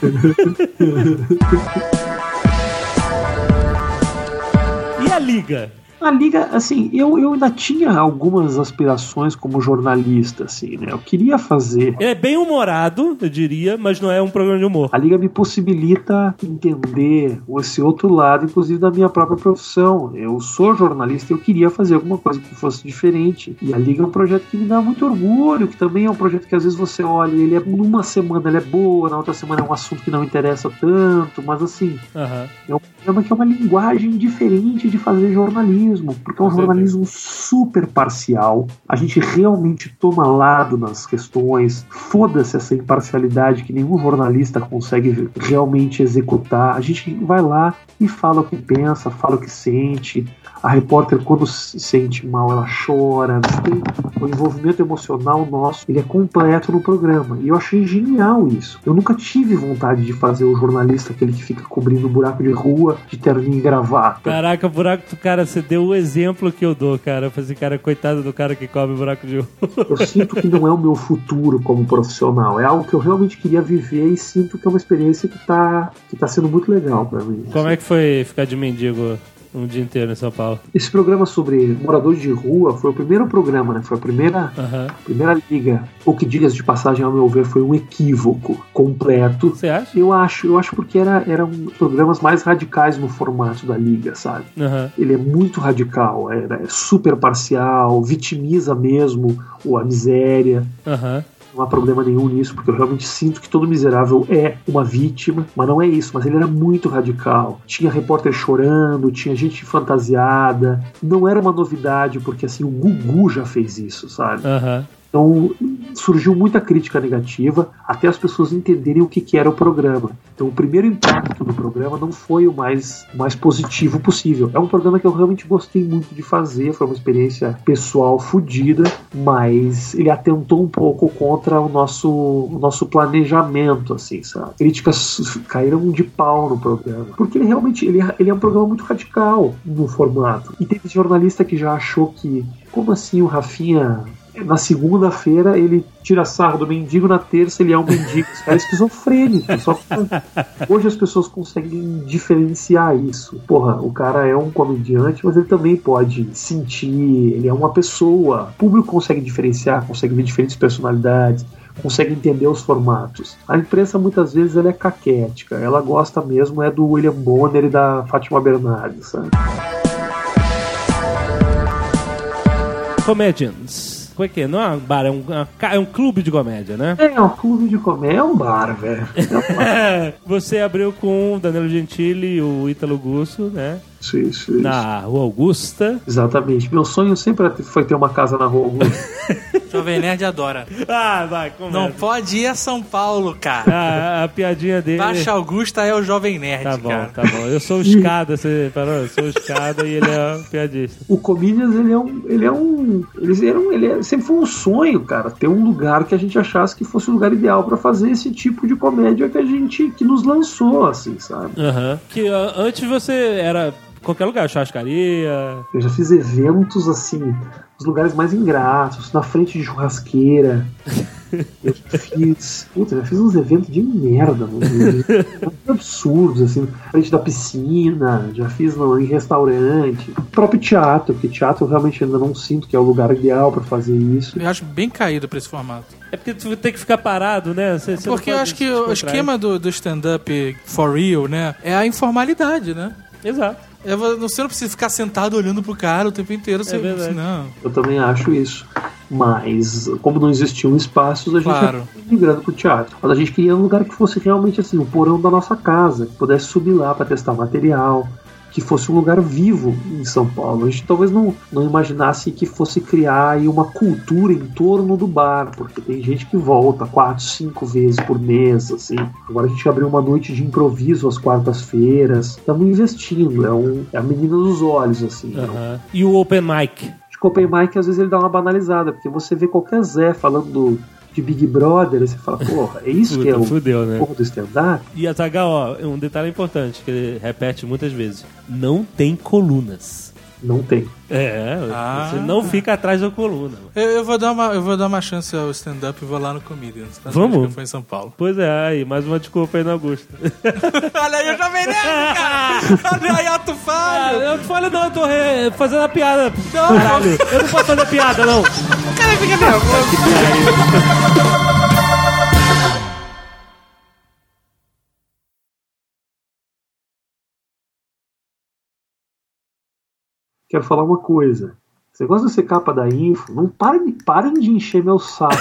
E a Liga? A Liga, assim, eu, eu ainda tinha algumas aspirações como jornalista, assim, né? Eu queria fazer... Ele é bem humorado, eu diria, mas não é um programa de humor. A Liga me possibilita entender esse outro lado, inclusive da minha própria profissão. Eu sou jornalista e eu queria fazer alguma coisa que fosse diferente. E a Liga é um projeto que me dá muito orgulho, que também é um projeto que às vezes você olha, ele é numa semana ele é boa, na outra semana é um assunto que não interessa tanto, mas assim, uhum. é um programa que é uma linguagem diferente de fazer jornalismo. Porque é um jornalismo super parcial. A gente realmente toma lado nas questões. Foda-se essa imparcialidade que nenhum jornalista consegue realmente executar. A gente vai lá e fala o que pensa, fala o que sente. A repórter, quando se sente mal, ela chora. Tem o envolvimento emocional nosso, ele é completo no programa. E eu achei genial isso. Eu nunca tive vontade de fazer o jornalista, aquele que fica cobrindo buraco de rua, de terninho e gravata. Caraca, buraco do cara, você deu o exemplo que eu dou, cara. Eu falei assim, cara, coitado do cara que cobre buraco de rua. Eu sinto que não é o meu futuro como profissional. É algo que eu realmente queria viver e sinto que é uma experiência que tá, que tá sendo muito legal pra mim. Como é que foi ficar de mendigo um dia inteiro em São Paulo? Esse programa sobre moradores de rua foi o primeiro programa, né? Foi a primeira, uhum. primeira liga. O que, diga-se de passagem, ao meu ver, foi um equívoco completo. Você acha? Eu acho, eu acho porque era, eram programas mais radicais no formato da liga, sabe? Uhum. Ele é muito radical, era, é super parcial, vitimiza mesmo a miséria. Aham. Uhum. Não há problema nenhum nisso, porque eu realmente sinto que todo miserável é uma vítima, mas não é isso, mas ele era muito radical. Tinha repórter chorando, tinha gente fantasiada, não era uma novidade, porque assim, o Gugu já fez isso, sabe? Uhum. Então surgiu muita crítica negativa até as pessoas entenderem o que, que era o programa. Então o primeiro impacto do programa não foi o mais, mais positivo possível. É um programa que eu realmente gostei muito de fazer, foi uma experiência pessoal fodida, mas ele atentou um pouco contra o nosso, o nosso planejamento, assim, sabe? Críticas caíram de pau no programa, porque ele realmente ele, ele é um programa muito radical no formato. E teve jornalista que já achou que, como assim o Rafinha... Na segunda-feira ele tira sarro do mendigo, na terça ele é um mendigo. Esse cara é esquizofrênico. Só que hoje as pessoas conseguem diferenciar isso. Porra, o cara é um comediante, mas ele também pode sentir, ele é uma pessoa. O público consegue diferenciar, consegue ver diferentes personalidades, consegue entender os formatos. A imprensa muitas vezes ela é caquética, ela gosta mesmo é do William Bonner e da Fátima Bernardes, sabe? Comedians. Como é que é? Não é um bar, é um, é um clube de comédia, né? É, um clube de comédia, é um bar, velho. É um bar. Você abriu com o Danilo Gentili e o Ítalo Gusso, né? Isso, isso, isso. Na Rua Augusta. Exatamente. Meu sonho sempre foi ter uma casa na Rua Augusta. Jovem Nerd adora. Ah, vai, começa. Não pode ir a São Paulo, cara. Ah, a piadinha dele... Baixa Augusta é o Jovem Nerd, Tá bom, cara. tá bom. Eu sou o Escada, você parou? Eu sou o Escada e ele é um piadista. O Comedians, ele é um... Ele é um... Eles eram, ele é, sempre foi um sonho, cara, ter um lugar que a gente achasse que fosse o lugar ideal pra fazer esse tipo de comédia que a gente... que nos lançou, assim, sabe? Aham. Uhum. Que uh, antes você era... qualquer lugar, churrascaria. Eu já fiz eventos assim, nos lugares mais ingratos, na frente de churrasqueira. Eu fiz. Puta, já fiz uns eventos de merda, mano. Absurdos, assim, na frente da piscina, já fiz no, em restaurante. O próprio teatro, porque teatro eu realmente ainda não sinto que é o lugar ideal pra fazer isso. Eu acho bem caído pra esse formato. É porque tu tem que ficar parado, né? Você, você porque eu acho que o esquema do, do stand-up for real, né, é a informalidade, né? Exato. É, você não precisa ficar sentado olhando pro cara o tempo inteiro. Você, é verdade. Não. Eu também acho isso. Mas, como não existiam espaços, a gente claro. ia migrando pro teatro. Mas a gente queria um lugar que fosse realmente assim, o porão da nossa casa, que pudesse subir lá pra testar material, que fosse um lugar vivo em São Paulo. A gente talvez não, não imaginasse que fosse criar aí uma cultura em torno do bar, porque tem gente que volta quatro, cinco vezes por mês, assim. Agora a gente abriu uma noite de improviso às quartas-feiras. Estamos investindo, é, um, é a menina dos olhos, assim. Uhum. Então. E o open mic? O open mic, às vezes, ele dá uma banalizada, porque você vê qualquer Zé falando do, de Big Brother, e você fala, porra, é isso Puta, que é o fudeu, né? porra do stand-up? E a Zagal, ó, um detalhe importante que ele repete muitas vezes: não tem colunas. Não tem. É, ah. você não fica atrás da coluna. Eu, eu, vou dar uma, eu vou dar uma chance ao stand-up e vou lá no Comedians. Vamos? Que eu fui em São Paulo. Pois é, aí, mais uma desculpa aí na Augusta. Olha aí o Jovem Nerd, cara! Olha aí, Ato Falho! Ah, eu não falei não, eu tô re... fazendo a piada. Não, caralho, eu não posso fazer piada, não. O cara fica nervoso. Quero falar uma coisa. Você gosta de ser capa da Info? Não parem, parem de encher meu saco.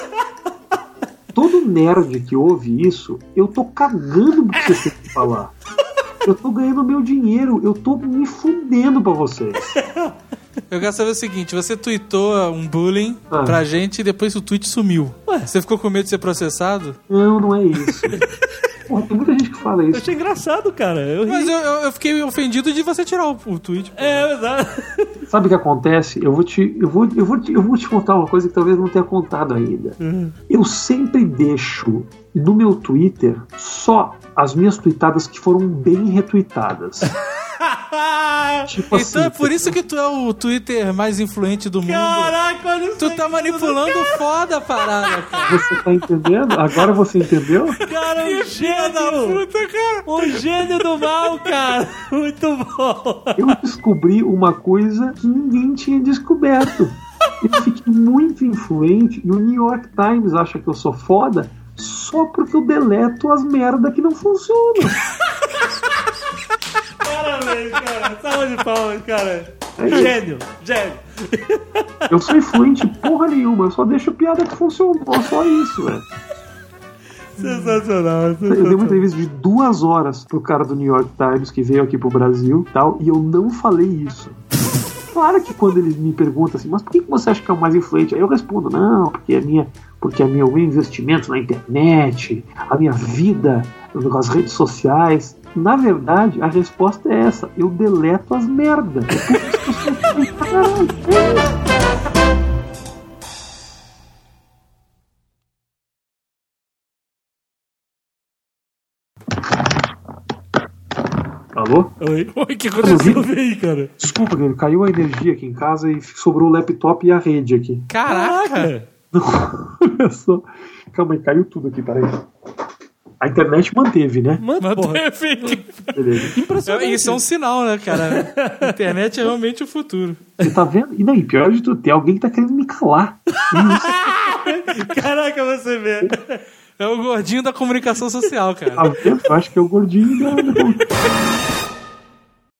Todo nerd que ouve isso, eu tô cagando pro que vocês têm que falar. Eu tô ganhando meu dinheiro, eu tô me fudendo pra vocês. Eu quero saber o seguinte, você tweetou um bullying ah. pra gente e depois o tweet sumiu. Ué? Você ficou com medo de ser processado? Não, não é isso. Porra, tem muita gente que fala isso. Eu achei engraçado, cara. Eu Mas eu, eu, eu fiquei ofendido de você tirar o, o tweet. Pô. É, exato. Sabe o que acontece? Eu vou, te, eu, vou, eu, vou te, eu vou te contar uma coisa que talvez não tenha contado ainda. Uhum. Eu sempre deixo no meu Twitter só as minhas tweetadas que foram bem retweetadas. Tipo então assim, é por isso que tu é o Twitter mais influente do mundo. Caraca, olha isso. Tu tá manipulando tudo, foda a parada, cara. Você tá entendendo? Agora você entendeu? Cara, um gênio da puta, cara. Um gênio do mal, cara. Muito bom. Eu descobri uma coisa que ninguém tinha descoberto. Eu fiquei muito influente e o New York Times acha que eu sou foda só porque eu deleto as merda que não funcionam. Parabéns, cara. Salva de palmas, cara. É gênio, gênio. Eu sou influente porra nenhuma, eu só deixo piada que funcionou, só isso, velho. Sensacional, sensacional. Eu dei uma entrevista de duas horas pro cara do New York Times que veio aqui pro Brasil e tal, e eu não falei isso. Claro que quando ele me pergunta assim, mas por que você acha que é o mais influente? Aí eu respondo, não, porque a minha, porque a minha, o meu investimento na internet, a minha vida nas redes sociais. Na verdade, a resposta é essa, eu deleto as merdas. Alô? Oi. Oi, que Aconteceu aconteceu? aí, cara. Desculpa, cara, caiu a energia aqui em casa e sobrou o laptop e a rede aqui. Caraca! Olha só. Calma aí, caiu tudo aqui, peraí. A internet manteve, né? Mano, porra. Manteve. Beleza. Impressionante. Isso é um sinal, né, cara? A internet é realmente o futuro. Você tá vendo? E não, e pior de tudo, tem alguém que tá querendo me calar. Caraca, você vê. É o gordinho da comunicação social, cara. Tá vendo? Eu acho que é o gordinho da...